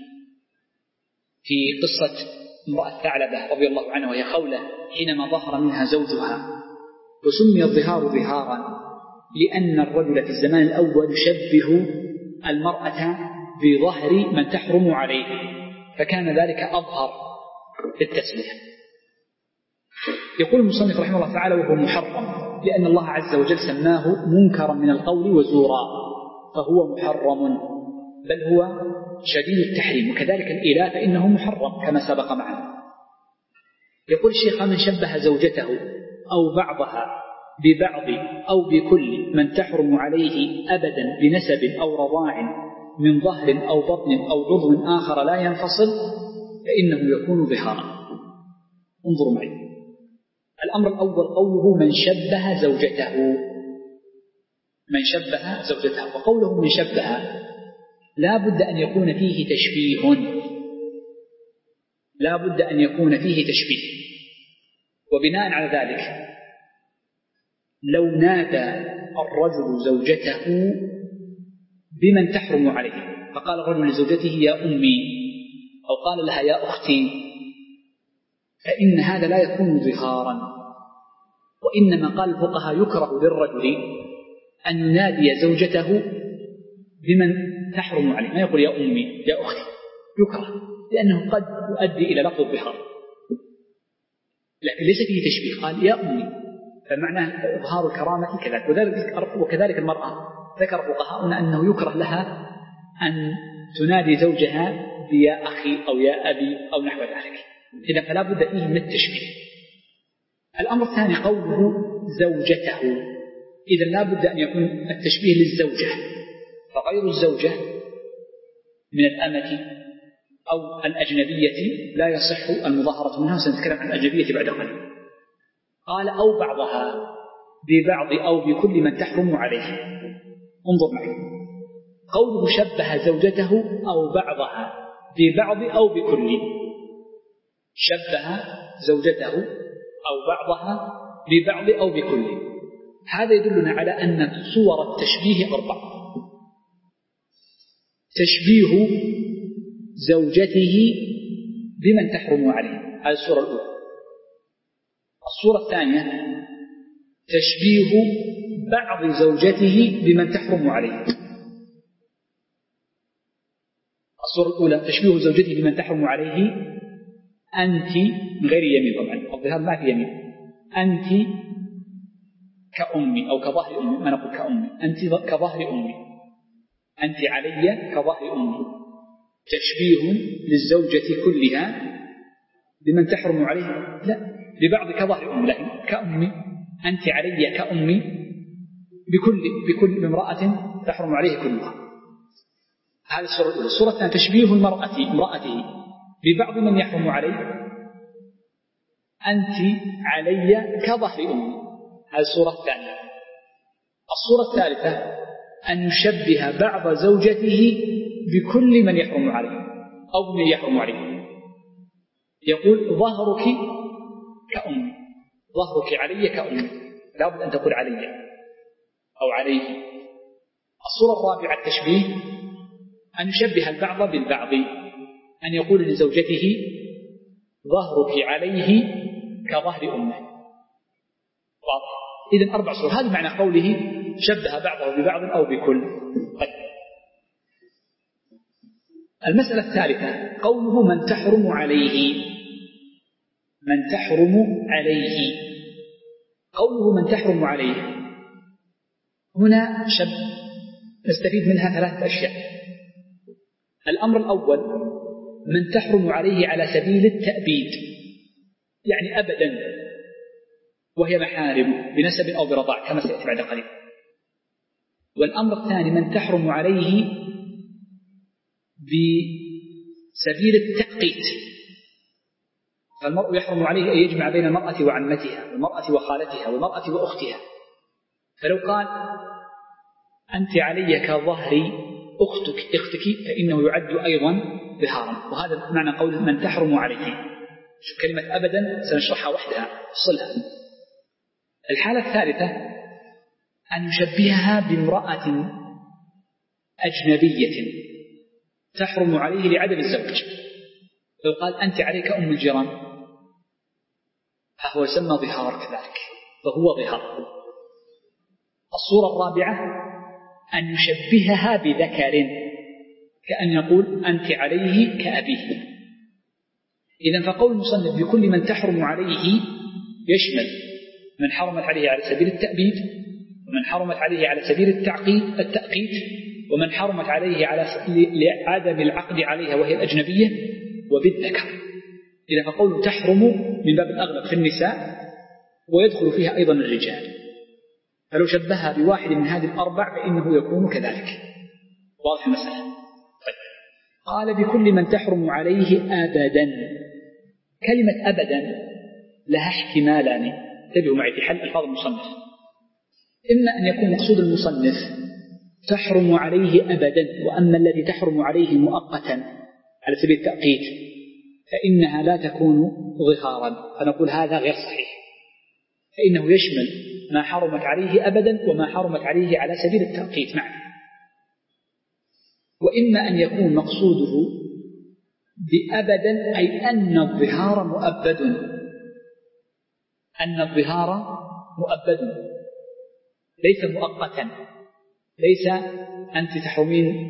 في قصة امرأة ثعلبة رضي الله عنها وهي خولة حينما ظهر منها زوجها، وسمي الظهار ظهارا لأن الرجل في الزمان الأول يشبه المرأة بظهر من تحرم عليه، فكان ذلك أظهر للتسمية. يقول المصنف رحمه الله تعالى وهو محرم لأن الله عز وجل سماه منكرا من القول وزورا، فهو محرم بل هو شديد التحريم، وكذلك الإيلاء فإنه محرم كما سبق معنا. يقول الشيخ من شبه زوجته أو بعضها ببعض أو بكل من تحرم عليه أبدا بنسب أو رضاع من ظهر أو بطن أو عضو آخر لا ينفصل فإنه يكون ظهارا. انظروا معي. الأمر الأول قوله من شبه زوجته، من شبه زوجته، وقوله من شبه لا بد أن يكون فيه تشبيه، لا بد أن يكون فيه تشبيه. وبناء على ذلك لو نادى الرجل زوجته بمن تحرم عليه، فقال الرجل لزوجته يا أمي أو قال لها يا أختي، فإن هذا لا يكون ظهارا، وإنما قال الفقهاء يكره للرجل أن ينادي زوجته بمن تحرم عليه، ما يقول يا أمي يا أختي، يكره لأنه قد يؤدي إلى لفظ الظهار، لكن ليس فيه تشبيه، قال يا أمي، فمعناه إظهار الكرامة كذلك. وذلك وكذلك المرأة ذكر فقهاؤنا أنه يكره لها أن تنادي زوجها بيا أخي أو يا أبي أو نحو ذلك، إذا فلا بد فيه من التشبيه. الأمر الثاني قوله زوجته، إذا لا بد أن يكون التشبيه للزوجة، فغير الزوجة من الأمة أو الأجنبية لا يصح المظاهرة منها، سنتكلم عن الأجنبية بعد قليل. قال أو بعضها ببعض أو بكل من تحرم عليه. انظر معي، قوله شبه زوجته أو بعضها ببعض أو بكل، شبه زوجته أو بعضها ببعض أو بكل، هذا يدلنا على أن صور التشبيه أربع: تشبيه زوجته بمن تحرم عليه، هذه الصورة الأولى. الصورة الثانية تشبيه بعض زوجته بمن تحرم عليه. الصورة الأولى تشبيه زوجته بمن تحرم عليه، أنت من غير يمين، طبعا الظهار ما في يمين، أنت كأمي أو كظهر أمي، ما نقول كأمي، أنت كظهر أمي، أنت علي كظهر أمي، تشبيه للزوجة كلها بمن تحرم عليه، لا ببعض كظهر أمي، لكن كأمي، أنت علي كأمي بكل بكل امرأة تحرم عليه كلها. هذه الصورة الأولى. الصورة الثانية تشبيه المرأة امرأته ببعض من يحرم عليه، أنت علي كظهر أمي، هذه الصورة الثانية. الصورة الثالثة أن يشبه بعض زوجته بكل من يحرم عليه أو من يحرم عليه، يقول ظهرك كأمي، ظهرك علي كأمي، لا بد أن تقول علي أو عليه. الصورة الرابعة التشبيه أن يشبه البعض بالبعض، أن يقول لزوجته ظهرك عليه كظهر أمه. واضح؟ إذن أربع صور. هذا معنى قوله شبه بعضه ببعض أو بكل. طيب. المسألة الثالثة قوله من تحرم عليه، من تحرم عليه، قوله من تحرم عليه هنا شب نستفيد منها ثلاثة أشياء. الأمر الأول من تحرم عليه على سبيل التأبيد، يعني أبدا، وهي محارم بنسب أو برضاع كما سيأتي بعد قليل. والأمر الثاني من تحرم عليه بسبيل التأقيت، فالمرء يحرم عليه أن يجمع بين المرأة وعمتها والمرأة وخالتها والمرأة وأختها، فلو قال أنت علي كظهر أختك أختك فإنه يعد أيضا ظهارا، وهذا معنى قول من تحرم عليه. شوف كلمة أبدا سنشرحها وحدها صلها. الحالة الثالثة أن يشبهها بامرأة أجنبية تحرم عليه لعدم الزوج، لو قال أنت عليك أم الجيران فهو يسمى ظهار كذلك، فهو ظهار. الصورة الرابعة أن يشبهها بذكر، كأن يقول أنت عليه كأبيه. إذن فقول المصنف بكل من تحرم عليه يشمل من حرمت عليه على سبيل التأبيد، ومن حرمت عليه على سبيل التعقيد التأقيد، ومن حرمت عليه على عدم العقد عليها وهي الأجنبية، وبالذكر. إذا فقوله تحرم من باب الأغلب في النساء ويدخل فيها أيضا الرجال، فلو شبهها بواحد من هذه الأربع فإنه يكون كذلك. واضح المسألة؟ طيب. قال بكل من تحرم عليه أبدا. كلمة أبدا لها احتمالان، انتبهوا معي في حل ألفاظ المصنف. إما أن يكون مقصود المصنف تحرم عليه أبدا، وأما الذي تحرم عليه مؤقتا على سبيل التأقيد فإنها لا تكون ظهارا، فنقول هذا غير صحيح، فإنه يشمل ما حرمت عليه أبدا وما حرمت عليه على سبيل التأقيد معا. وإما أن يكون مقصوده بأبدا أي أن الظهار مؤبد، أن الظهار مؤبد ليس مؤقتا، ليس أنت تحرمين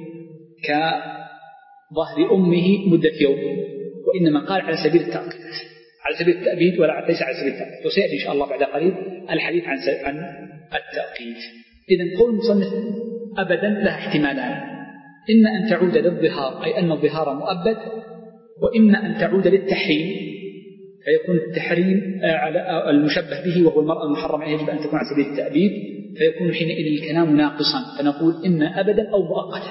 كظهر أمه مدة يوم، وإنما قال على سبيل التأكيد، على سبيل التأبيد ولا ليس على سبيل التأكيد. وسيأتي إن شاء الله بعد قليل الحديث عن عن التأكيد. إذن قول المصنف أبدا لها احتمالان: إما أن تعود للظهار أي أن الظهار مؤبد، وإما أن تعود للتحريم فيكون التحريم على المشبه به وهو المرأة المحرمة يجب أن تكون على سبيل التأبيد، فيكون حينئذ الكلام ناقصا، فنقول إما أبدا أو مؤقتا.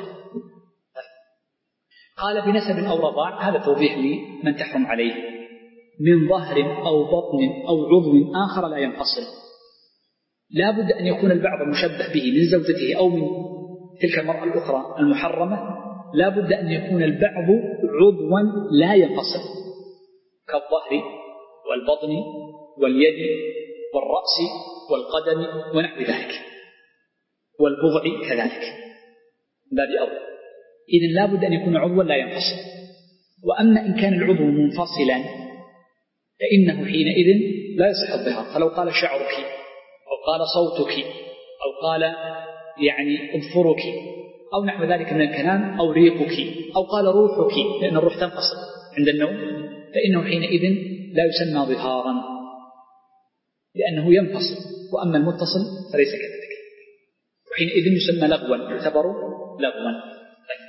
قال بنسب أو رضاع، هذا توضيح لمن تحرم عليه من ظهر أو بطن أو عضو آخر لا ينفصل. لا بد أن يكون البعض المشبه به من زوجته أو من تلك المرأة الأخرى المحرمة، لا بد أن يكون البعض عضوا لا ينفصل، كالظهر والبطن واليد والرأس والقدم ونحو ذلك، والبضع كذلك باب أول. إذن لا بد أن يكون عضوا لا ينفصل. وأما إن كان العضو منفصلا فإنه حينئذ لا يصح الظهار. فلو قال شعرك أو قال صوتك أو قال يعني اظفرك أو نحو ذلك من الكلام، أو ريقك، أو قال روحك، لأن الروح تنفصل عند النوم، فإنه حينئذ لا يسمى ظهارا لأنه ينفصل. وأما المتصل فليس كذلك، وحينئذ يسمى لغوا، يعتبر لغوا. طيب.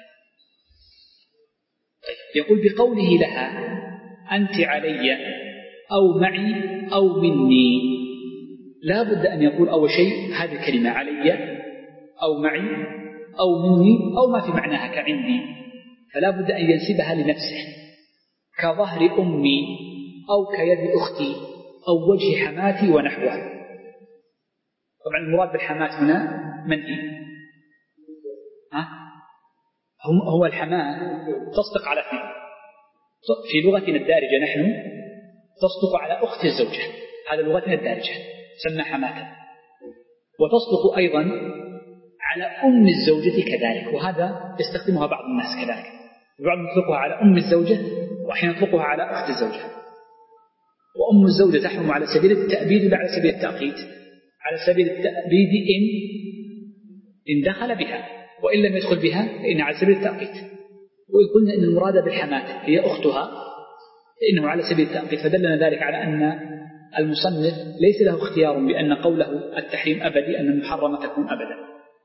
طيب. يقول بقوله لها أنت علي أو معي أو مني، لا بد أن يقول أول شيء هذه الكلمة علي أو معي أو مني أو ما في معناها كعندي، فلا بد أن ينسبها لنفسه، كظهر أمي أو كيد أختي أو وجه حماتي ونحوها. طبعا المراد بالحمات هنا من هي؟ ها؟ هو الحمات تصدق على اثنين في لغتنا الدارجة، نحن تصدق على أخت الزوجة، هذا لغتنا الدارجة سمى حماتا، وتصدق أيضا على أم الزوجة كذلك، وهذا يستخدمها بعض الناس كذلك، بعض يطلقها على أم الزوجة وأحيانا يطلقها على أخت الزوجة. وأم الزوجة تحرم على سبيل التأبيد ولا على سبيل التأقيد؟ على سبيل التأبيد إن إن دخل بها، وإن لم يدخل بها فإن على سبيل التأقيد. وإن قلنا إن المراد بالحمات هي أختها فإنه على سبيل التأقيد، فدلنا ذلك على أن المصنف ليس له اختيار بأن قوله التحريم أبدي، أن المحرمة تكون أبدا.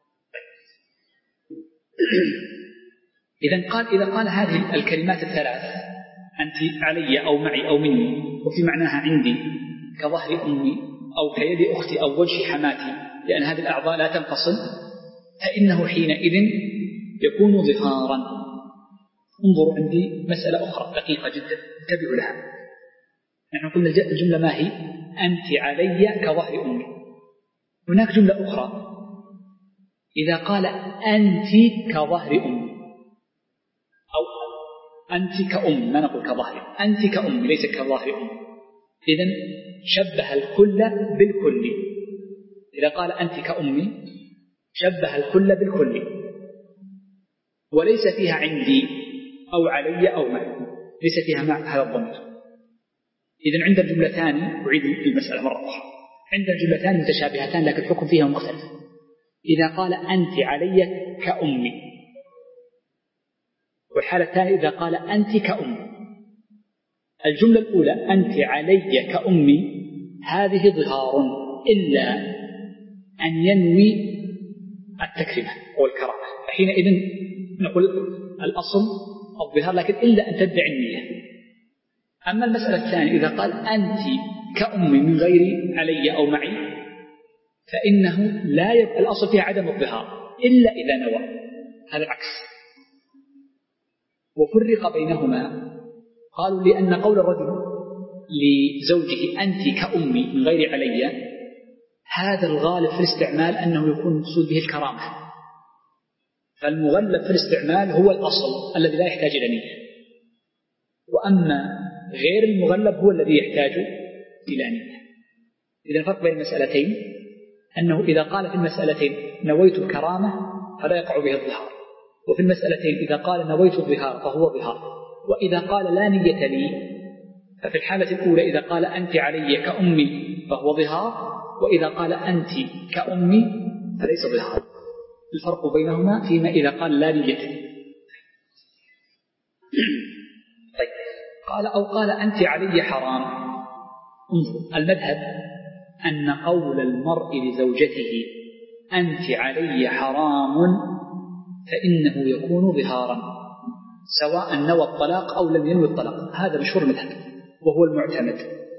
إذن قال إذا قال هذه الكلمات الثلاث أنت علي أو معي أو مني وفي معناها عندي كظهر أمي أو كيد أختي أو وجه حماتي، لأن هذه الأعضاء لا تنفصل، فإنه حينئذ يكون ظهارا. انظروا عندي مسألة أخرى دقيقة جدا انتبهوا لها. نحن قلنا الجملة ما هي؟ أنت علي كظهر أمي. هناك جملة أخرى إذا قال أنت كظهر أمي أو أنت كأم، ما نقول كظهر، أنت كأم ليس كظهر أم، إذن شبه الكل بالكل. إذا قال أنت كأمي شبه الكل بالكل، وليس فيها عندي أو علي أو معي، ليس فيها مع هذا الضمير. إذن عند الجملتان، أعيد المسألة مرة أخرى، عند الجملتان متشابهتان لكن الحكم فيها مختلف. إذا قال أنت علي كأمي، والحالة الثانية إذا قال أنت كأمي. الجملة الأولى أنت علي كأمي هذه ظهار إلا أن ينوي التكريمة والكرامة، حينئذ نقول الأصل الظهار، لكن إلا أن تدعي النية. أما المسألة الثانية إذا قال أنت كأمي من غير علي أو معي فإنه لا يبقى الأصل فيها عدم الظهار إلا إذا نوى، هذا العكس. وفرق بينهما، قالوا لأن قول الرجل لزوجه أنت كأمي من غير علي هذا الغالب في الاستعمال أنه يكون مقصود به الكرامة، فالمغلب في الاستعمال هو الأصل الذي لا يحتاج إلى نية، وأما غير المغلب هو الذي يحتاج إلى نية. إذا الفرق بين المسألتين أنه إذا قال في المسألتين نويت الكرامة فلا يقع به الظهار، وفي المسألتين إذا قال نويت الظهار فهو ظهار، وإذا قال لا نية لي ففي الحالة الأولى إذا قال أنت علي كأمي فهو ظهار، وإذا قال أنت كأمي فليس ظهار. الفرق بينهما فيما إذا قال لا نية. طيب قال أو قال أنت علي حرام. انظر المذهب أن قول المرء لزوجته أنت علي حرام فإنه يكون ظهارا سواء نوى الطلاق أو لم ينوي الطلاق. هذا مشهور المذهب وهو المعتمد.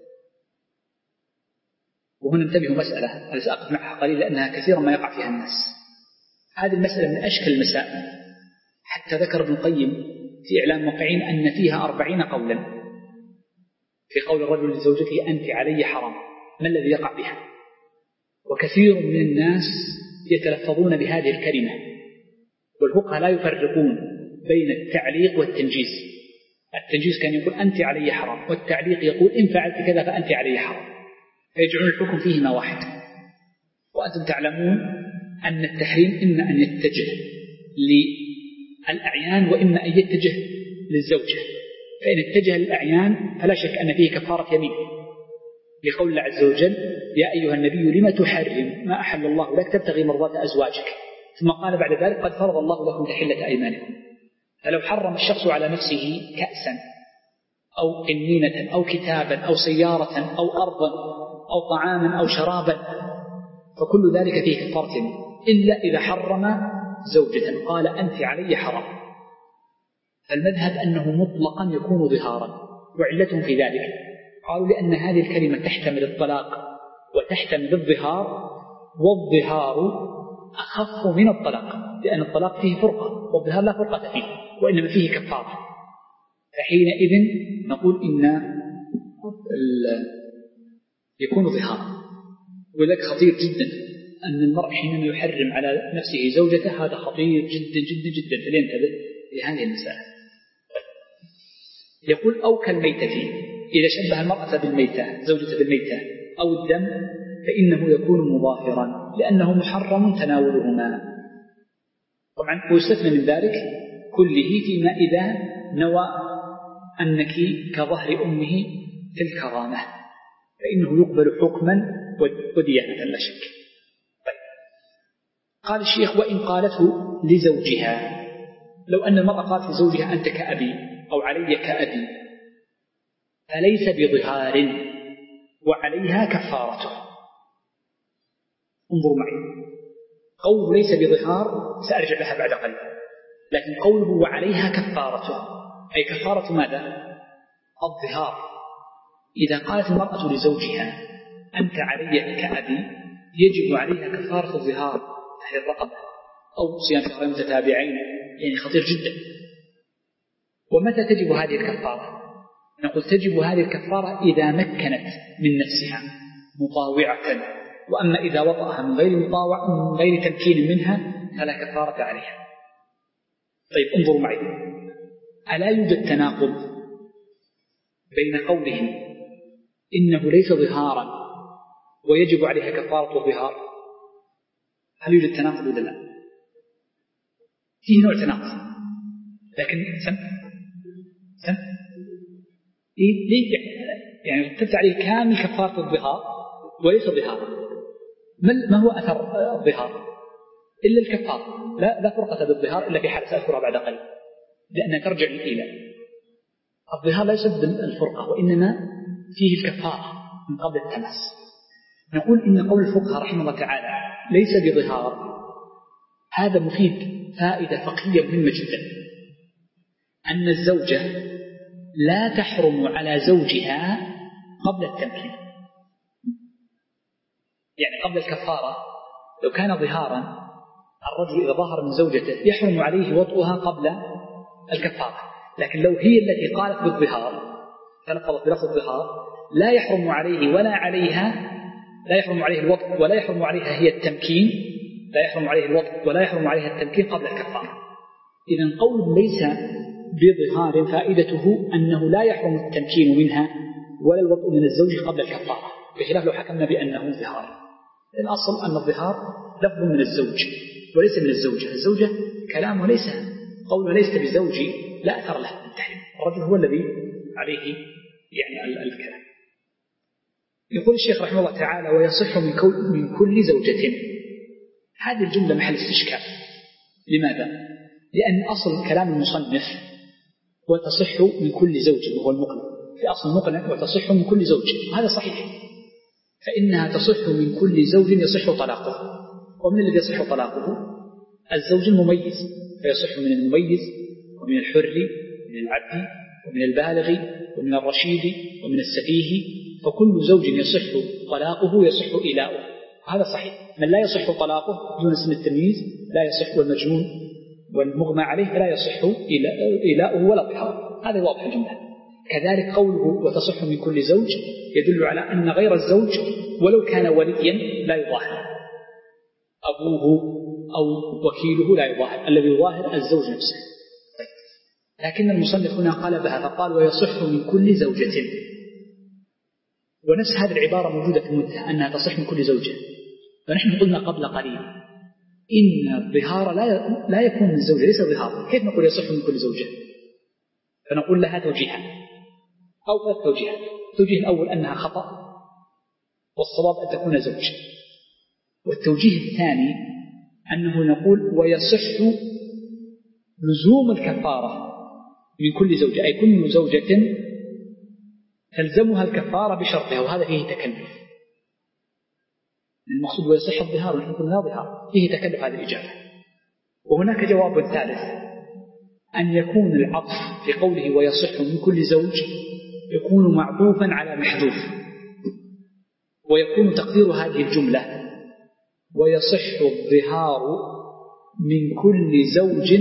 وهنا انتبهوا مسألة أنا سأقف معها قليلا لأنها كثيرا ما يقع فيها الناس. هذه المسألة من أشكل المسائل، حتى ذكر ابن القيم في إعلام موقعين أن فيها أربعين قولا في قول الرجل لزوجته أنت علي حرام. ما الذي يقع بها؟ وكثير من الناس يتلفظون بهذه الكلمة، والفقهاء لا يفرقون بين التعليق والتنجيز. التنجيز كان يقول أنت علي حرام، والتعليق يقول إن فعلت كذا فأنت علي حرام، فيجعلون الحكم فيهما واحد. وأنتم تعلمون أن التحريم إما أن يتجه للأعيان وإما أن يتجه للزوجة. فإن اتجه للأعيان فلا شك أن فيه كفارة يمين، لقول الله عز وجل يا أيها النبي لما تحرم ما أحل الله لك تبتغي مرضات أزواجك، ثم قال بعد ذلك قد فرض الله لكم تحلة أيمانكم. فلو حرم الشخص على نفسه كأسا أو قنينة أو كتابا أو سيارة أو أرضا أو طعاما أو شرابا فكل ذلك فيه كفارة يمين، إلا إذا حرم زوجة قال أنت علي حرام. فالمذهب أنه مطلقا يكون ظهارا، وعلتهم في ذلك قالوا لأن هذه الكلمة تحتمل الطلاق وتحتمل الظهار، والظهار أخف من الطلاق لأن الطلاق فيه فرقة والظهار لا فرقة فيه وإنما فيه كفارة. فحينئذ نقول إن يكون ظهارا. ولذلك خطير جدا أن المرء حينما يحرم على نفسه زوجته هذا خطير جدا جدا جدا، فلينتبه لهذه المسألة. يقول أو كالميتة إذا شبه المرأة بالميتة زوجته بالميتة أو الدم فإنه يكون مظاهرا لأنه محرم تناولهما. طبعا ويستثنى من ذلك كله فيما إذا نوى أنك كظهر أمه في الكرامة فإنه يقبل حكما وديانة لا شك. طيب. قال الشيخ وإن قالته لزوجها، لو أن المرأة قالت لزوجها أنت كأبي أو علي كأبي فليس بظهار وعليها كفارته. انظروا معي، قوله ليس بظهار سأرجع لها بعد قليل، لكن قوله وعليها كفارته أي كفارة ماذا؟ الظهار. إذا قالت المرأة لزوجها أنت علي كأبي يجب عليها كفارة الظهار تحرير الرقبة أو صيام شهرين متتابعين، يعني خطير جدا. ومتى تجب هذه الكفارة؟ نقول تجب هذه الكفارة إذا مكنت من نفسها مطاوعة، وأما إذا وطأها من غير مطاوع من غير تمكين منها فلا كفارة عليها. طيب انظروا معي، ألا يوجد تناقض بين قولهم إنه ليس ظهارا ويجب عليها كفارة الظهار؟ هل يوجد تناقض ولا لا؟ فيه نوع تناقض، لكن سم سم إيه ليه يعني رتبت عليه كامل كفارة الظهار وليس ظهارا. ما هو أثر الظهار؟ إلا الكفارة، لا لا فرقة بالظهار إلا في حال سأذكرها بعد قليل لأنها ترجع للإيلاء. الظهار لا يسبب الفرقة وإنما فيه الكفارة من قبل التماس. نقول إن قول الفقهاء رحمه الله تعالى ليس بظهار هذا مفيد فائدة فقهية مهمة جدا، أن الزوجة لا تحرم على زوجها قبل التمكين. يعني قبل الكفارة لو كان ظهارا الرجل إذا ظهر من زوجته يحرم عليه وطئها قبل الكفارة، لكن لو هي التي قالت بالظهار تلفظت بلفظ الظهار لا يحرم عليه ولا عليها، لا يحرم عليه الوطء ولا يحرم عليها هي التمكين، لا يحرم عليه الوطء ولا يحرم عليها التمكين قبل الكفارة. إذن قول ليس بظهار فائدته أنه لا يحرم التمكين منها ولا الوطء من الزوج قبل الكفارة، بخلاف لو حكمنا بأنه ظهار. الأصل أن الظهار لفظ من الزوج وليس من الزوجة. الزوجة كلامه ليس قوله ليس بزوجي لا أثر له بالتحريم، الرجل هو الذي عليه يعني الكلام. يقول الشيخ رحمه الله تعالى ويصح من, من كل زوجة. هذه الجملة محل استشكال. لماذا؟ لأن أصل كلام المصنف وتصح من كل زوج، وهو المقنع في أصل المقنع وتصح من كل زوج، هذا صحيح، فإنها تصح من كل زوج يصح طلاقه. ومن الذي يصح طلاقه؟ الزوج المميز، فيصح من المميز ومن الحر ومن العبد ومن البالغ ومن الرشيد ومن السفيه، فكل زوج يصح طلاقه يصح إيلاؤه، هذا صحيح. من لا يصح طلاقه دون سن التمييز لا يصح، والمجنون والمغمى عليه لا يصح إيلاؤه ولا ظهاره، هذا واضح الجملة. كذلك قوله وتصح من كل زوج يدل على أن غير الزوج ولو كان وليا لا يظاهر، أبوه أو وكيله لا يظاهر، الذي يظاهر الزوج نفسه. لكن المصنف هنا قلبها فقال ويصح من كل زوجة، ونفس هذه العبارة موجودة في المنتهى أنها تصح من كل زوجة. فنحن قلنا قبل قليل إن الظهار لا لا يكون من الزوجة، ليس ظهار. كيف نقول يصح من كل زوجة؟ فنقول لها توجيهان أو ثلاث توجيهات. التوجيه الأول أنها خطأ، والصواب أن تكون زوج. والتوجيه الثاني أنه نقول ويصح لزوم الكفارة من كل زوجة، أي كل زوجة تلزمها الكفارة بشرطها، وهذا فيه تكلف. المقصود ويصح الظهار، ونحن قلنا لا ظهار، فيه تكلف هذه الإجابة. وهناك جواب ثالث، أن يكون العطف في قوله ويصح من كل زوج يكون معطوفا على محذوف، ويكون تقدير هذه الجملة ويصح الظهار من كل زوج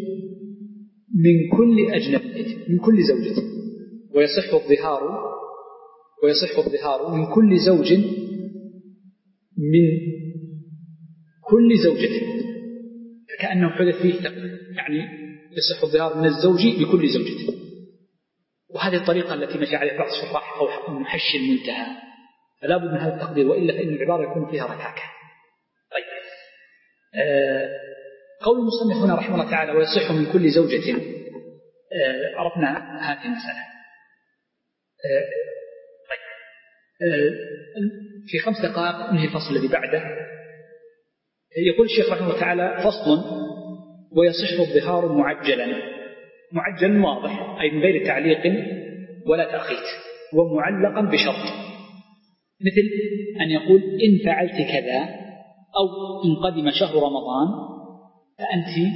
من كل أجنبي من كل زوجة، ويصح الظهار ويصح الظهار من كل زوج من كل زوجة، كأنه حدث فيه يعني يصح الظهار من الزوج بكل زوجة. وهذه الطريقة التي مشى عليها بعض الشراح أو محشي المنتهى، فلا بد من هذا التقدير، وإلا فإن العبارة يكون فيها ركاكة. طيب، آه قول المصنف هنا رحمه الله تعالى ويصح من كل زوجة، آه عرفنا هذه المسألة. آه طيب، آه في خمس دقائق ننهي الفصل الذي بعده. يقول الشيخ رحمه الله تعالى فصل ويصح الظهار معجلا. معجل واضح، أي من غير تعليق ولا تأخيت، ومعلقا بشرط، مثل أن يقول إن فعلت كذا، أو إن قدم شهر رمضان فأنت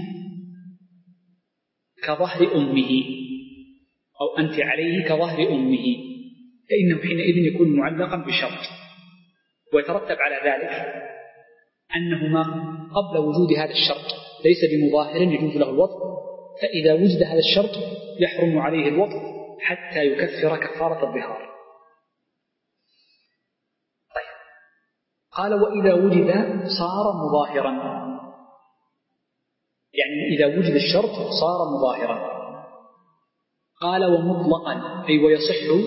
كظهر أمه، أو أنت عليه كظهر أمه، فإنه حينئذ يكون معلقا بشرط. ويترتب على ذلك أنه ما قبل وجود هذا الشرط ليس بمظاهر يجوز له الوطء، فإذا وجد هذا الشرط يحرم عليه الوطء حتى يكفر كفارة الظهار. طيب، قال وإذا وجد صار مظاهرا، يعني إذا وجد الشرط صار مظاهرا. قال ومطلقا، أي ويصح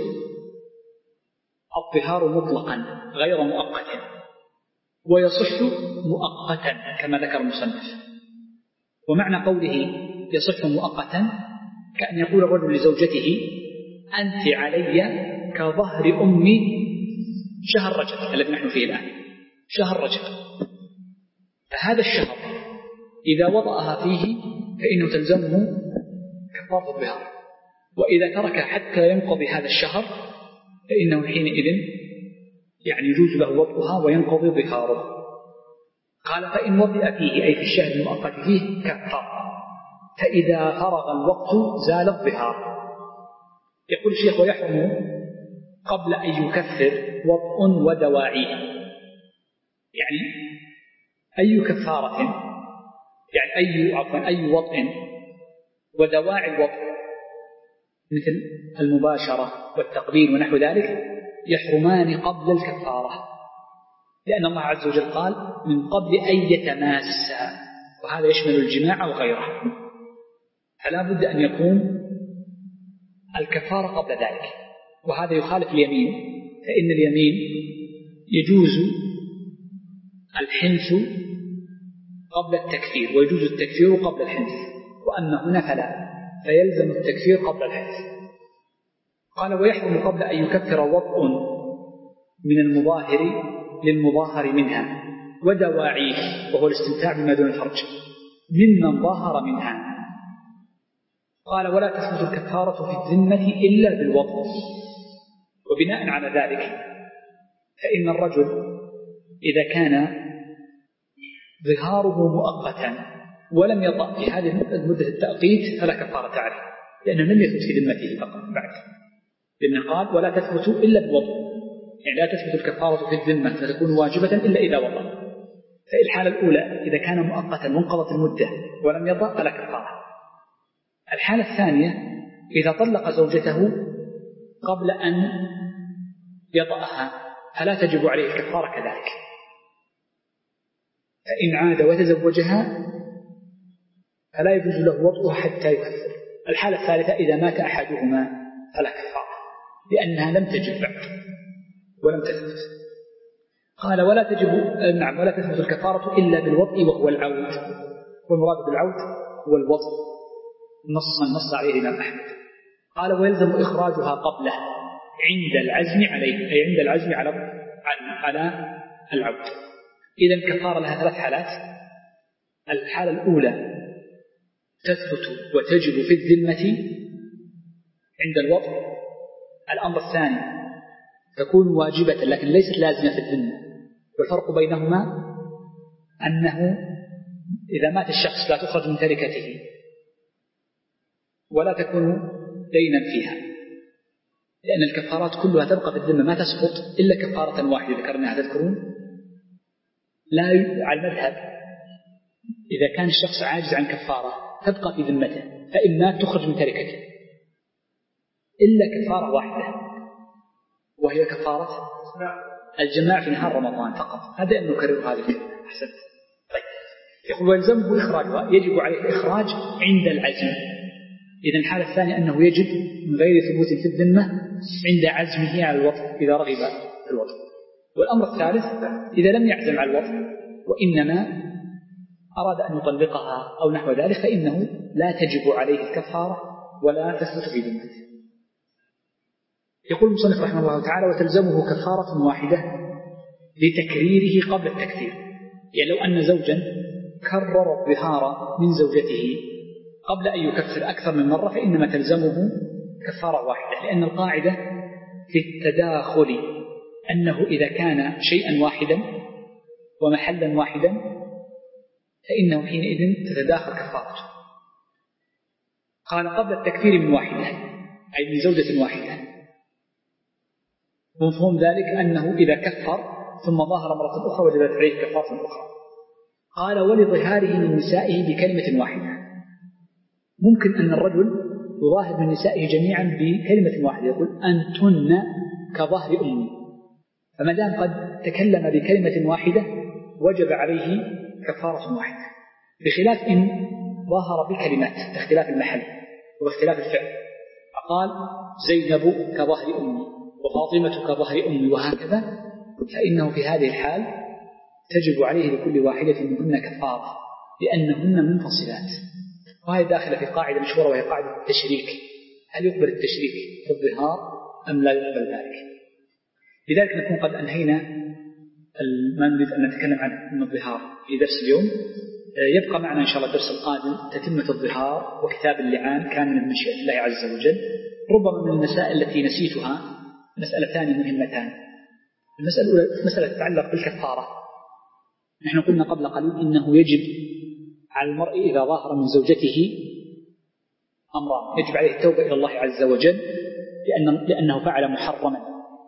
الظهار مطلقا غير مؤقت، ويصح مؤقتا كما ذكر المصنف. ومعنى قوله يصح مؤقتا كأن يقول الرجل لزوجته أنت علي كظهر أمي شهر رجب الذي نحن فيه الآن، شهر رجب، فهذا الشهر إذا وضعها فيه فإنه تلزمه كفارة الظهار، وإذا ترك حتى ينقضي هذا الشهر فإنه حينئذ يعني يجوز له وضعها وينقضي ظهاره. قال فإن وضع فيه، أي في الشهر المؤقت فيه، كفر، فإذا فرغ الوقت زال الظهار. يقول الشيخ ويحرم قبل أن يكفر وضع ودواعيه، يعني أي كفارة، يعني أي عفوا أي وضع ودواعي الوضع مثل المباشرة والتقبيل ونحو ذلك يحرمان قبل الكفارة، لأن الله عز وجل قال من قبل أن يتماسا، وهذا يشمل الجماع وغيره، فلا بد أن يكون الكفارة قبل ذلك. وهذا يخالف اليمين، فإن اليمين يجوز الحنث قبل التكفير ويجوز التكفير قبل الحنث، وأما هنا فلا، فيلزم التكفير قبل الحنث. قال ويحرم قبل أن يكفر وضع من المظاهر للمظاهر منها ودواعيه، وهو الاستمتاع بما دون الفرج. ممن ظاهر منها. قال ولا تثبت الكفارة في الذمة إلا بالوطء. وبناء على ذلك فإن الرجل إذا كان ظهاره مؤقتا ولم يطأ في هذه المدة التأقيت فلا كفارة عليه، لأنه لم يثبت في ذمته فقط بعد، لأنه قال ولا تثبت إلا بالوطء، يعني لا تثبت الكفارة في الذمة فتكون واجبة إلا إذا وطأ. ففي الحالة الأولى إذا كان مؤقتا وانقضت المدة ولم يطأ فلا كفارة. الحالة الثانية إذا طلق زوجته قبل أن يطأها فلا تجب عليه الكفارة كذلك، فإن عاد وتزوجها فلا يجوز له وطئها حتى يكفر. الحالة الثالثة إذا مات أحدهما فلا كفارة لأنها لم تجب بعد ولم تثبت. قال ولا تجب نعم ولا تثبت الكفارة إلا بالوطء وهو العود، والمراد بالعود هو الوطء نص من نص عليه الإمام أحمد. قال ويلزم إخراجها قبله عند العزم عليه، أي عند العزم على على العود. إذا الكفارة لها ثلاث حالات. الحالة الأولى تثبت وتجب في الذمة عند الوطء. الأمر الثاني تكون واجبة لكن ليست لازمة في الذمة، والفرق بينهما أنه إذا مات الشخص لا تخرج من تركته ولا تكون دينا فيها، لأن الكفارات كلها تبقى في الذمة ما تسقط إلا كفارة واحدة ذكرناها تذكرون. لا على المذهب إذا كان الشخص عاجز عن كفارة تبقى في ذمته، فإن مات تخرج من تركته إلا كفارة واحدة وهي كفارة الجماع في نهار رمضان فقط. هذا أن نكرر هذه الكلمة. أحسنت. طيب يقول ويلزمه إخراجها، يجب عليه إخراج عند العزم. إذا الحالة الثانية أنه يجب من غير ثبوت في الذمة عند عزمه على الوطء إذا رغب في الوطء. والأمر الثالث إذا لم يعزم على الوطء وإنما أراد أن يطلقها أو نحو ذلك فإنه لا تجب عليه الكفارة ولا تثبت في ذمته. يقول المصنف رحمه الله تعالى وتلزمه كفارة واحدة لتكريره قبل التكثير. يعني لو أن زوجا كرر الظهار من زوجته قبل أن يكفر أكثر من مرة فإنما تلزمه كفارة واحدة، لأن القاعدة في التداخل أنه إذا كان شيئا واحدا ومحلا واحدا فإنه حينئذ تتداخل كفارته. قال قبل التكفير من واحدة أي من زوجة واحدة. ومفهوم ذلك أنه إذا كفر ثم ظهر مرة أخرى وجبت عليه كفارة أخرى. قال ولظهاره من نسائه بكلمة واحدة. ممكن أن الرجل يظاهر من نسائه جميعا بكلمة واحدة، يقول أنتن كظهر أمي، فما دام قد تكلم بكلمة واحدة وجب عليه كفارة واحدة، بخلاف إن ظاهر بكلمات باختلاف المحل واختلاف الفعل. فقال زينب كظهر أمي وفاطمة كظهر أمي وهكذا، فإنه في هذه الحال تجب عليه لكل واحدة منهن كفارة لأنهن منفصلات. وهي داخلة في قاعدة مشهورة وهي قاعدة التشريك. هل يقبل التشريك في الظهار أم لا يقبل ذلك؟ لذلك نكون قد أنهينا ما نريد أن نتكلم عنه من الظهار في درس اليوم. يبقى معنا إن شاء الله الدرس القادم تتمة الظهار وكتاب اللعان كان من مشيئة الله عز وجل. ربما من المسائل التي نسيتها مسألتان مهمتان. المسألة الأولى مسألة تتعلق بالكفارة. نحن قلنا قبل قليل إنه يجب على المرء إذا ظاهر من زوجته أمران: يجب عليه التوبة إلى الله عز وجل لأن لأنه فعل محرما،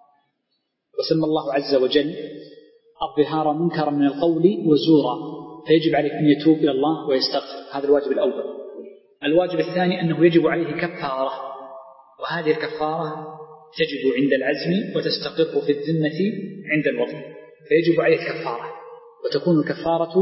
وسمى الله عز وجل الظهار منكرا من القول وزورا، فيجب عليه أن يتوب إلى الله ويستغفر. هذا الواجب الأول. الواجب الثاني أنه يجب عليه كفارة، وهذه الكفارة تجب عند العزم وتستقر في الذمة عند الوطن، فيجب عليه الكفارة، وتكون الكفارة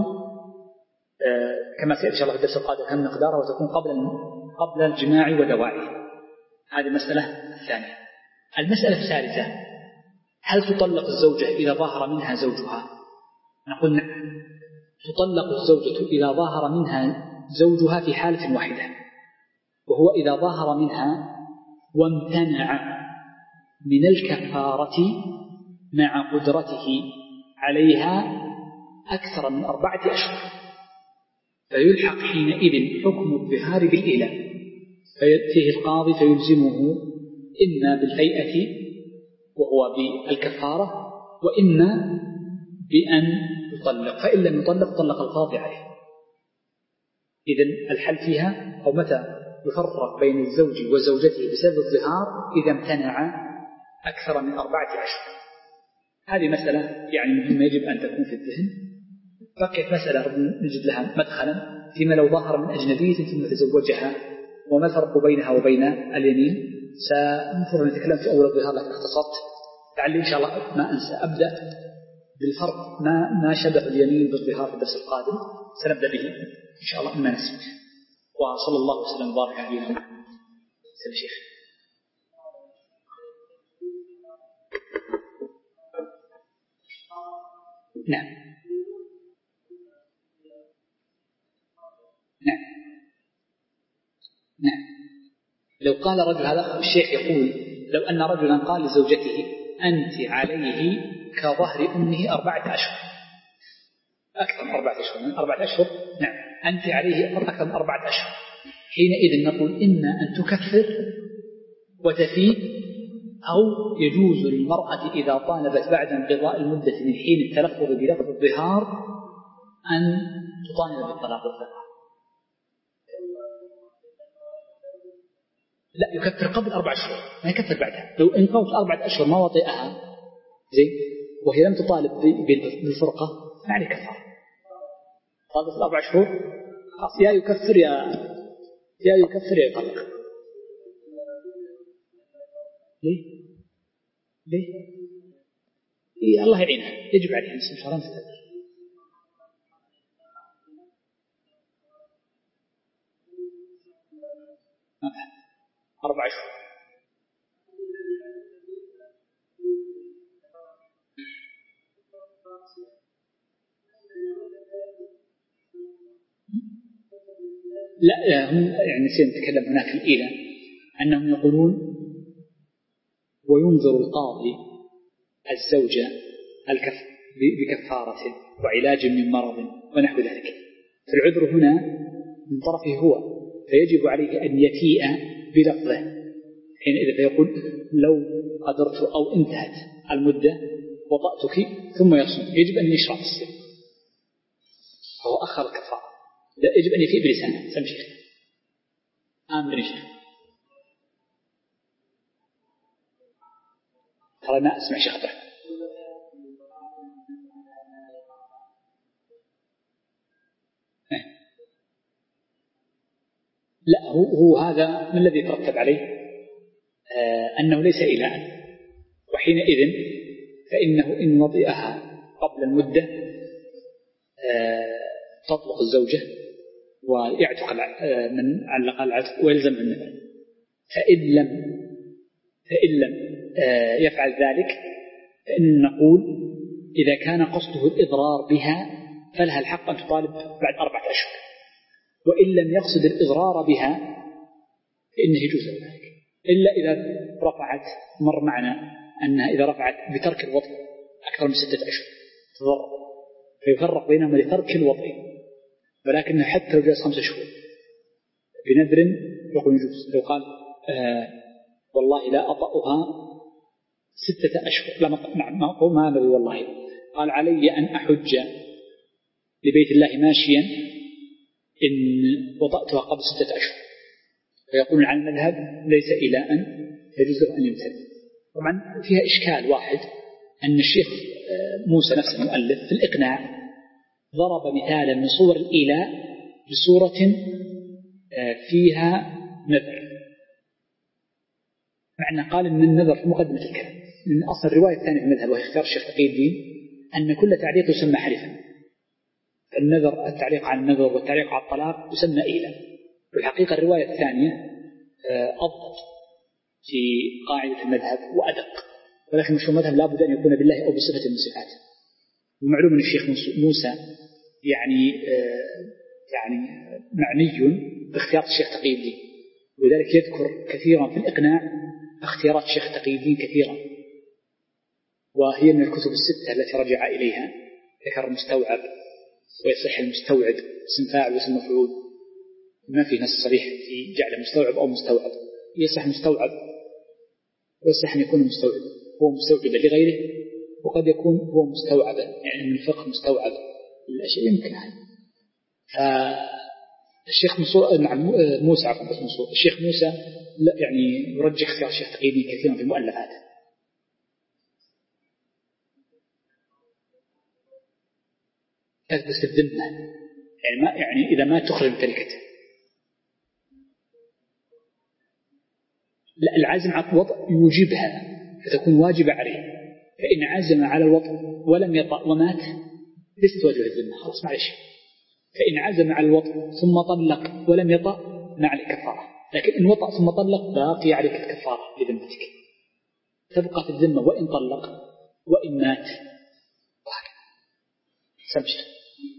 كما سيأتي إن شاء الله في الدرس القادم كم مقدارها، وتكون قبل قبل الجماع ودواعيه. هذه المسألة الثانية. المسألة الثالثة: هل تطلق الزوجة إذا ظهر منها زوجها؟ نقول نعم، تطلق الزوجة إذا ظهر منها زوجها في حالة واحدة، وهو إذا ظهر منها وامتنع من الكفارة مع قدرته عليها أكثر من أربعة أشهر. فيلحق حينئذ حكم الظهار بالإيلاء، فيأتيه القاضي فيلزمه إما بالهيئة وهو بالكفارة، وإما بأن يطلق، فإن لم يطلق طلق القاضي عليه. إذن الحل فيها أو متى يفرق بين الزوج وزوجته بسبب الظهار إذا امتنع أكثر من أربعة أشهر. هذه مسألة يعني مهمة يجب أن تكون في الذهن. بقيت مسألة نجد لها مدخلا فيما لو ظهر من أجنبية ثم تزوجها وما الفرق بينها وبين اليمين. سنفر نتكلم في أول الظهار لكن اختصرت لعلي إن شاء الله ما أنسى أبدأ بالفرق ما ما شبه اليمين بالظهار في الدرس القادم، سنبدأ به إن شاء الله إما نسيت. وصلى الله وسلم وبارك على نبينا محمد. سيد الشيخ. نعم نعم نعم. لو قال رجل، هذا الشيخ يقول لو أن رجلا قال لزوجته أنت عليه كظهر أمه أربعة أشهر، أكثر من أربعة أشهر، من أربعة أشهر، نعم أنت عليه أكثر من أربعة أشهر، حينئذ نقول إما أن تكفر وتفيد، أو يجوز للمرأة إذا طالبت بعد انقضاء المدة من حين التلفظ بلفظ الظهار أن تطالب بالطلاق والفقه. لا، يكفر قبل أربع أشهر، ما يكفر بعدها. لو انقضت أربعة أشهر ما وطئها زين وهي لم تطالب بالفرقة ما عليه كفارة. طالبت الأربع أشهر يا يكفر يا يا يكفر يا يطلق. ليه؟ ليه؟ إيه الله يعينها، يجب عليها أن شهرين تتدر. أربع أشهر. لا هم يعني نسينا نتكلم هناك الإيلة أنهم يقولون وينذر القاضي الزوجة بكفارة وعلاج من مرض ونحو ذلك. فالعذر هنا من طرفه هو، فيجب عليه أن يفيء بلفظه حينئذ فيقول لو قدرت أو انتهت المدة وطأتك ثم يصوم، يجب أن يشرع في السن، فهو أخر الكفارة، يجب أن يفيء بلسانه. سم شيخ آمن بن شيخ. ترى ما أسمع شيخ عبد لا هو, هو هذا ما الذي يترتب عليه آه أنه ليس إلاء، وحينئذ فإنه إن وطئها قبل المدة آه تطلق الزوجة ويعتق من علق العتق ويلزم النذر. فإن لم فإن لم آه يفعل ذلك فإن نقول إذا كان قصده الإضرار بها فلها الحق أن تطالب بعد أربعة أشهر، وإن لم يقصد الإضرار بها فإنه يجوز ذلك، إلا إذا رفعت، مر معنا أنها إذا رفعت بترك الوطء أكثر من ستة أشهر تضرر، فيفرق بينهما لترك الوطء، ولكنه حتى لو جاء خمسة شهور بنذر يقول يجوز. لو قال آه والله لا أطأها ستة أشهر، لا ما هو ما نبي والله، قال علي أن أحج لبيت الله ماشيا إن وطأتها قبل ستة أشهر، فيقول عن المذهب ليس إلاء يجوز له أن يمتد. طبعا فيها إشكال واحد، أن الشيخ موسى نفسه المؤلف في الإقناع ضرب مثالا من صور الإيلاء بصورة فيها نذر، معنى قال أن النذر في مقدمة الكلام، من أصل الرواية الثانية في المذهب وهي اختيار الشيخ تقي الدين أن كل تعليق يسمى حلفا. النذر التعليق على النذر والتعليق على الطلاق يسمى إيلاء. في الحقيقة الرواية الثانية أضبط في قاعدة المذهب وأدق، ولكن مش المذهب لابد أن يكون بالله أو بصفة من صفاته. ومعلوم أن الشيخ موسى يعني يعني معني باختيار الشيخ تقي الدين، ولذلك يذكر كثيرا في الإقناع اختيارات الشيخ تقي الدين كثيرا، وهي من الكتب الستة التي رجع إليها. ذكر المستوعب ويصح المستوعب اسم فاعل واسم مفعول، ما في نص صريح في جعل مستوعب أو مستوعب. يصح مستوعب ويصح أن يكون مستوعب هو مستوعب لغيره، وقد يكون هو مستوعبا يعني من الفقه مستوعب الأشياء يمكن هذا. فالشيخ موسى نعم موسى عفوا بس موسى الشيخ موسى لا يعني يرجح اختيار الشيخ تقييدي كثيرا في المؤلفات. بس الذمة يعني ما يعني إذا ما تخرج تركته. لا العزم على الوضع يوجبها فتكون واجبة عليه، فإن عزم على الوضع ولم يطأ ومات ليست واجبة الذمة خلاص معلش. فإن عزم على الوضع ثم طلق ولم يطأ ما عليك كفارة، لكن إن وطأ ثم طلق باقي عليك الكفارة لذمتك، تبقى في الذمة وإن طلق وإن مات وهكذا. سمشر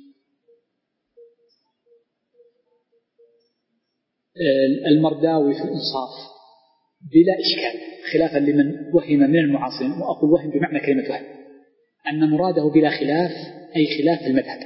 المرداوي في الإنصاف بلا إشكال خلافا لمن وهم من المعاصرين، وأقول وهم بمعنى كلمة وهم، أن مراده بلا خلاف أي خلاف المذهب.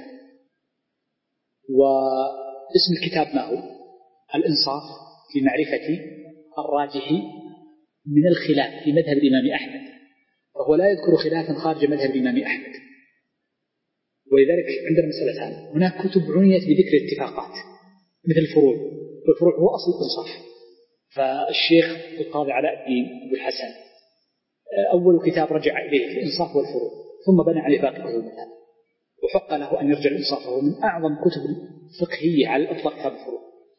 واسم الكتاب ما هو؟ الإنصاف في معرفة الراجح من الخلاف في مذهب الإمام أحمد، وهو لا يذكر خلافا خارج مذهب الإمام أحمد. ولذلك عندنا مسألتان، هناك كتب عنيت بذكر الاتفاقات مثل الفروع، والفروع هو أصل الإنصاف. فالشيخ القاضي علاء الدين أبو الحسن أول كتاب رجع إليه في الإنصاف والفروع، ثم بنى عليه باقي كتب المذهب، وحق له أن يرجع الإنصاف، وهو من أعظم كتب الفقهية على الأطلاق كتاب الفروع.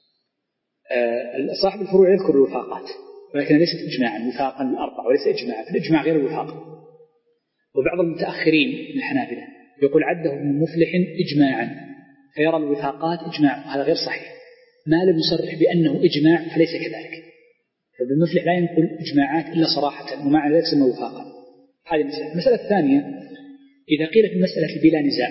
صاحب الفروع يذكر الوفاقات ولكن ليست إجماعا، وفاقا الأربع وليس إجماعا، فالإجماع غير الوفاق. وبعض المتأخرين من الحنابلة يقول عده من مفلح إجماعا فيرى الوفاقات إجماع، هذا غير صحيح. ما لم يصرح بأنه إجماع فليس كذلك، فالمفلح لا ينقل إجماعات إلا صراحة ومع ذلك سمى وفاقا. هذه المسألة. المسألة الثانية، إذا قيل في المسألة بلا نزاع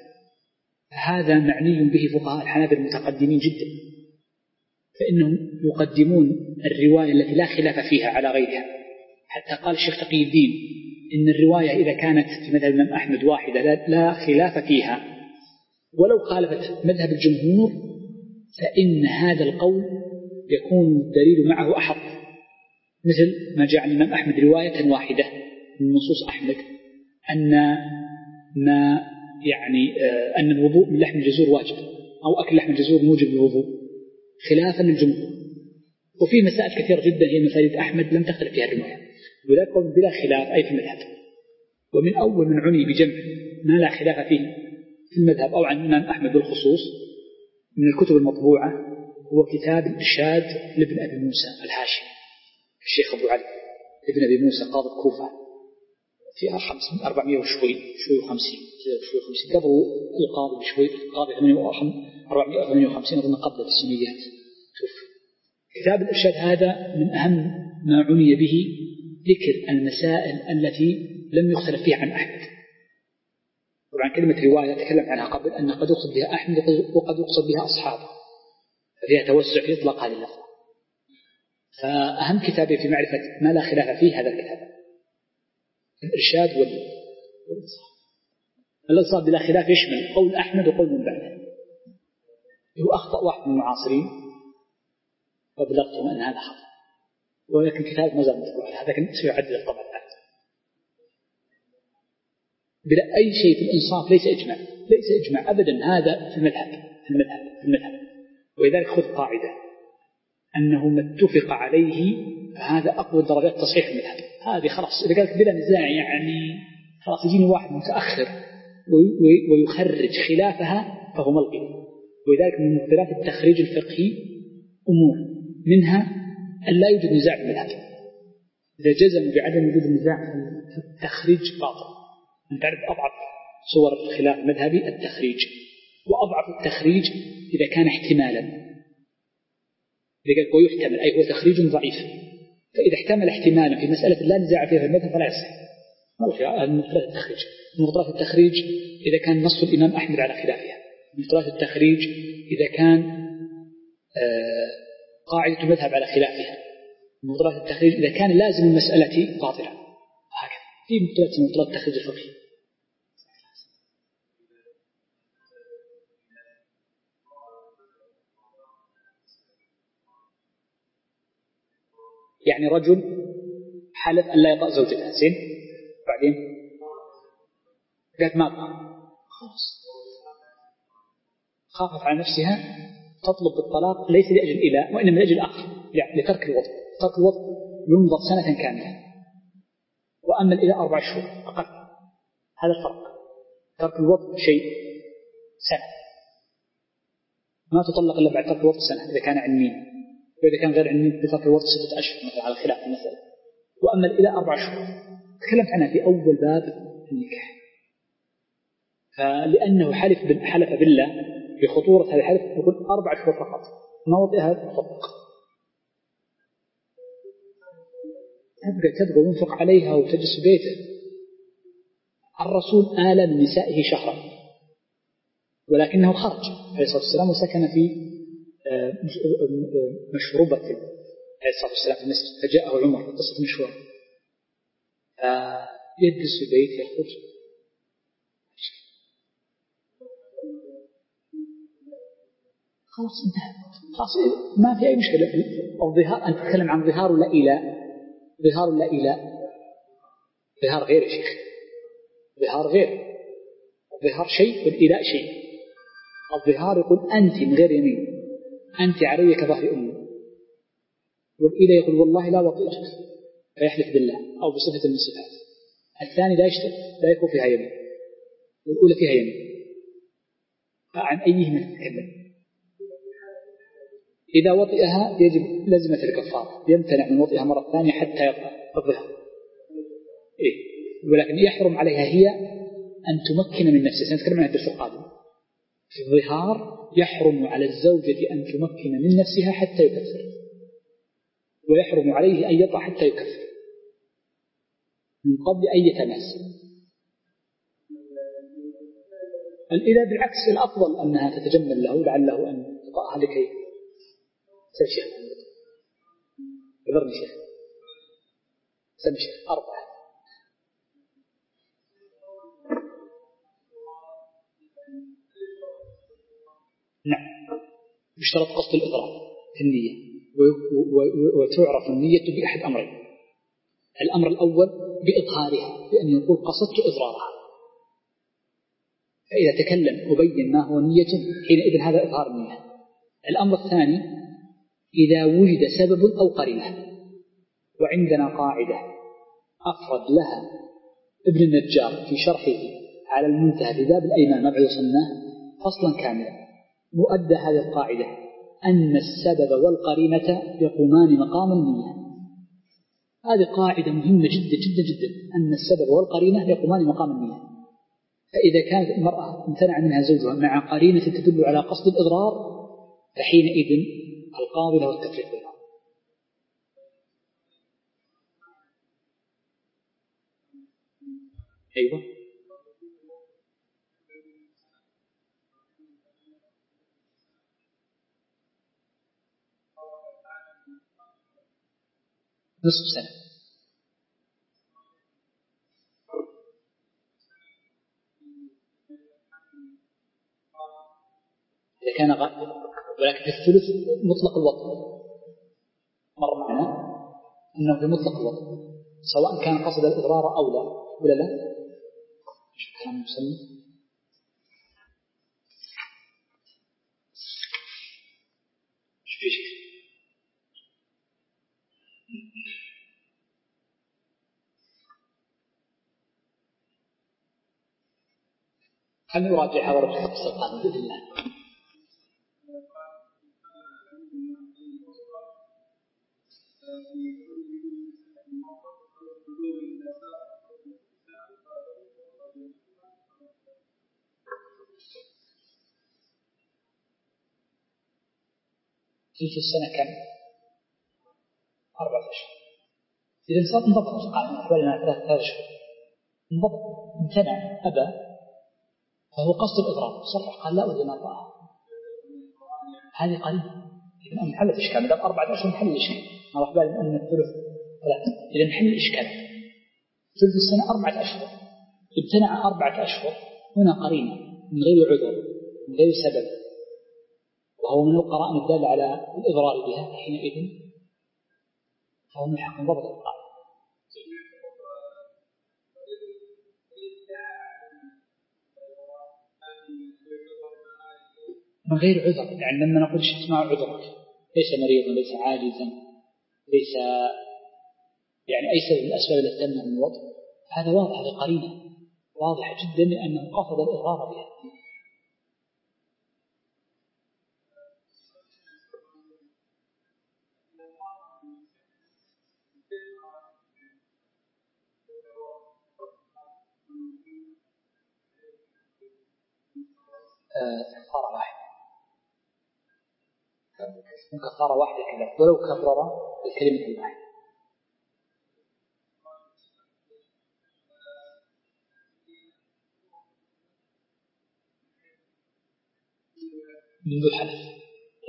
هذا معني به فقهاء الحنابلة المتقدمين جدا، فإنهم يقدمون الرواية التي لا خلاف فيها على غيرها. حتى قال الشيخ تقي الدين إن الرواية إذا كانت في مذهب الإمام أحمد واحدة لا خلاف فيها ولو خالفت مذهب الجمهور فإن هذا القول يكون الدليل معه أحط، مثل ما جاء عن الإمام أحمد رواية واحدة من نصوص أحمد أن ما يعني أن الوضوء من لحم الجزور واجب أو أكل لحم الجزور موجب للوضوء خلافا للجمهور. وفي مسائل كثيرة جدا هي مسائل أحمد لم تختلف فيها الرواية، وذلك قول بلا خلاف أي في المذهب. ومن أول من عني بجمع ما لا خلاف فيه في المذهب أو عن الإمام أحمد بالخصوص من الكتب المطبوعة هو كتاب الإرشاد لابن أبي موسى الهاشمي، الشيخ أبو علي ابن أبي موسى قاضي الكوفة، فيها خمسة أربعمائة وشوي شوي وخمسين شوي وخمسين قبل القاضي بشوي، القاضي أربعمائة وثمانية وخمسين أظن قبل السنيات توفي. كتاب الإرشاد هذا من أهم ما عني به ذكر المسائل التي لم يختلف فيها عن أحمد. طبعا كلمة رواية تكلم عنها قبل أن قد يقصد بها أحمد وقد يقصد بها أصحابه، فيها توسع في إطلاق هذه اللفظة. فأهم كتابي في معرفة ما لا خلاف فيه هذا الكتاب الإرشاد والإنصاف. الإنصاف بلا خلاف يشمل قول أحمد وقول من بعده. هو أخطأ واحد من المعاصرين وبلغتهم أن هذا خطأ، ولكن كتاب ما زال مطبوع، هذا كان سيعدل الطبع الآن. بلا أي شيء في الإنصاف ليس إجماع، ليس إجماع أبدا، هذا في المذهب في المذهب في المذهب. ولذلك خذ قاعدة أنه ما اتفق عليه هذا أقوى درجات تصحيح المذهب. هذه خلاص إذا قالت بلا نزاع يعني خلاص يجيني واحد متأخر ويخرج خلافها فهو ملغي. ولذلك من مبطلات التخريج الفقهي أمور منها أن لا يوجد نزاع في المذهب. إذا جزموا بعدم وجود النزاع في التخريج باطل. أن تعرف أضعف صور الخلاف المذهبي التخريج، وأضعف التخريج إذا كان احتمالا، إذا قال ويحتمل أي هو تخريج ضعيف، فإذا احتمل احتمالا في مسألة لا نزاع فيها في المذهب فلا يصح. هذا من مبطلات التخريج. من مبطلات التخريج إذا كان نص الإمام أحمد على خلافها. من مبطلات التخريج إذا كان آه قاعدة المذهب على خلافها. من مبطلات التخريج إذا كان لازم المسألة باطلة. وهكذا في مبطلات من مبطلات التخريج الفقهي. يعني رجل حلف أن لا يطأ زوجته، زين، بعدين قالت ما أبغى، خلاص خافت على نفسها تطلب بالطلاق ليس لأجل الإله وإنما لأجل الآخر، يعني لترك الوطء. ترك الوطء ينظر سنة كاملة، وأما الإله أربع شهور أقل. هذا الفرق. ترك الوطء شيء سنة، ما تطلق إلا بعد ترك الوطء سنة إذا كان علمين، وإذا كان غير علمين بترك الوطء ستة أشهر مثلا على خلاف المسألة. وأما الإله أربع شهور تكلمت عنها في أول باب النكاح. فلأنه حلف حلف بالله بخطورة هذا الحلف يقول أربع شهور فقط، ما وطئها تطلق. تبقى تبقى وينفق عليها وتجلس في بيته. الرسول آل من نسائه شهرا، ولكنه خرج عليه الصلاة والسلام وسكن في مشروبة عليه الصلاة والسلام في المسجد، فجاءه عمر، قصة مشهورة، يجلس في بيت يخرج. خلاص انتهى، خلاص ما في أي مشكلة. الظهار أنت تتكلم عن ظهار ولا إيلاء؟ ظهار ولا إيلاء؟ ظهار غير يا شيخ، ظهار غير. الظهار شيء والإيلاء شيء. الظهار يقول أنت من غير يمين، أنت علي كظهر أمي، والإيلاء يقول والله لا وطئتك فيحلف بالله أو بصفة من الصفات. الثاني لا يشترك، لا يكون فيها يمين، والأولى فيها يمين. فعن أيهما تتكلم؟ إذا وطئها يجب لزمة الكفارة، يمتنع من وطئها مرة ثانية حتى يطأ الظهر. إيه؟ ولكن يحرم عليها هي أن تمكن من نفسها. سنتكلم عن الدرس القادم. في الظهار يحرم على الزوجة أن تمكن من نفسها حتى يكفر، ويحرم عليه أن يطأ حتى يكفر من قبل أن يتماس. الإله بالعكس الأفضل أنها تتجمل له لعله أن تطأها لكي سل شيخ يبرني شيخ سل شيخ أربعة. نعم، يشترط قصد الإضرار في النية، وتعرف النية بأحد أمرين. الأمر الأول بإظهارها، بأن يقول قصدت إضرارها، فإذا تكلم وبين ما هو نيته حينئذ هذا إظهار النية. الأمر الثاني إذا وجد سبب أو قرينة، وعندنا قاعدة أفرد لها ابن النجار في شرحه على المنتهى في باب الأيمان ما بعد وصلناه فصلا كاملا، مؤدى هذه القاعدة أن السبب والقرينة يقومان مقام النية. هذه قاعدة مهمة جدا جدا جدا، أن السبب والقرينة يقومان مقام النية. فإذا كانت المرأة امتنع منها زوجها مع قرينة تدل على قصد الإضرار فحينئذ القاضي له التفريق بينهم. أيوة نصف سنة. إذا كان غائب، ولكن في الثلث مطلق الوطن مر معنا أنه في مطلق الوطن سواء كان قصد الإضرار أو لا ولا لا. شكرا مسلم. شوفي شيخ هل نراجع هذا الرجل السلطان بإذن الله؟ ثلث السنة كم؟ أربعة أشهر. إذا صار انضبط القانون أحوالنا ثلاثة أشهر انضبط، امتنع أبى فهو قصد الإضرار، صرح قال لا أريد أن أطأها، هذه قريبة. إذا انحل الإشكال، إذا أربعة أشهر انحل الإشكال، ما راح بالي أن الثلث ثلاثة. إذا انحل الإشكال ثلث السنة أربعة أشهر، امتنع أربعة أشهر، هنا قرينة من غير عذر من غير سبب، وهو من القرائن الدالة على الإضرار بها، حينئذ فهو من حق ضبط القاعدة من غير عذر. يعني لما نقول اسمع عذرك ليس مريضا ليس عاجزا ليس يعني أي سبب من الأسباب التي تمنع من الوضع، هذا واضح، هذا قرينة واضحة جدا لأنه قصد الإضرار بها. كفارة واحدة، كفارة واحدة كذا ولو كرر الكلمة الواحدة. منذ الحدث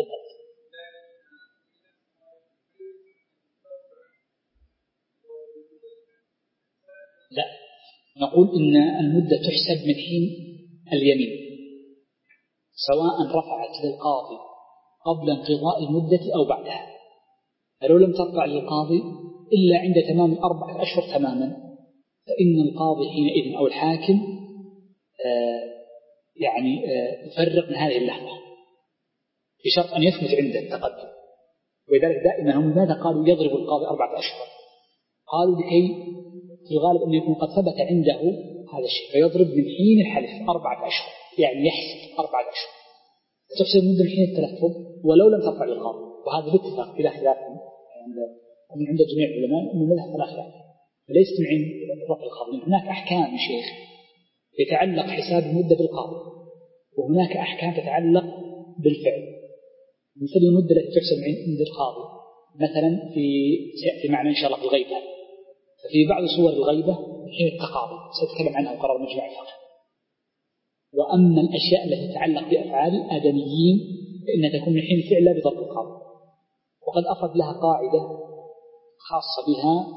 لا، نقول إن المدة تحسب من حين اليمين سواء رفعت للقاضي قبل انقضاء المدة أو بعدها. فلو لم ترفع للقاضي إلا عند تمام أربعة أشهر تماما فإن القاضي حينئذ أو الحاكم آه يعني آه يفرق من هذه اللحظة بشرط أن يثبت عنده التقدم. ولذلك دائما هم ماذا قالوا يضرب القاضي أربعة أشهر؟ قالوا لكي في الغالب أن يكون قد ثبت عنده هذا الشيء فيضرب من حين الحلف أربعة أشهر، يعني يحسب أربعة أشهر تحسب منذ حين التلفظ ولو لم ترفع للقاضي. وهذا بالاتفاق بلا خلاف من عند جميع العلماء أنه مذهب فلا خلاف، فليس من عند رفع القاضي. هناك أحكام يا شيخ يتعلق حساب المدة بالقاضي وهناك أحكام تتعلق بالفعل. مثل المدة التي تحسب عند القاضي مثلا في سيأتي معنا إن شاء الله في الغيبة، ففي بعض صور الغيبة حين التقاضي سأتكلم عنها وقرر مجمع الفقه. وأما الأشياء التي تتعلق بأفعال الآدميين فإنها تكون من حين فعلها بضرب القاضي. وقد أخذ لها قاعدة خاصة بها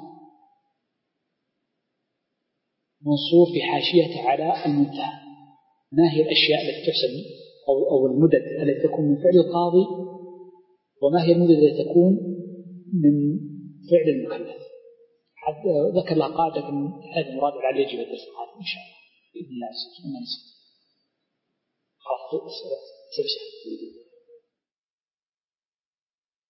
منصور في حاشية على المنتهى. ما هي الأشياء التي تحسب أو, أو المدد التي تكون من فعل القاضي وما هي المدد التي تكون من فعل المكلف. ذكر لها قاعدة هذا مراد على يجب الدرس القادم إن شاء الله بإذن الله. خلاص سبسة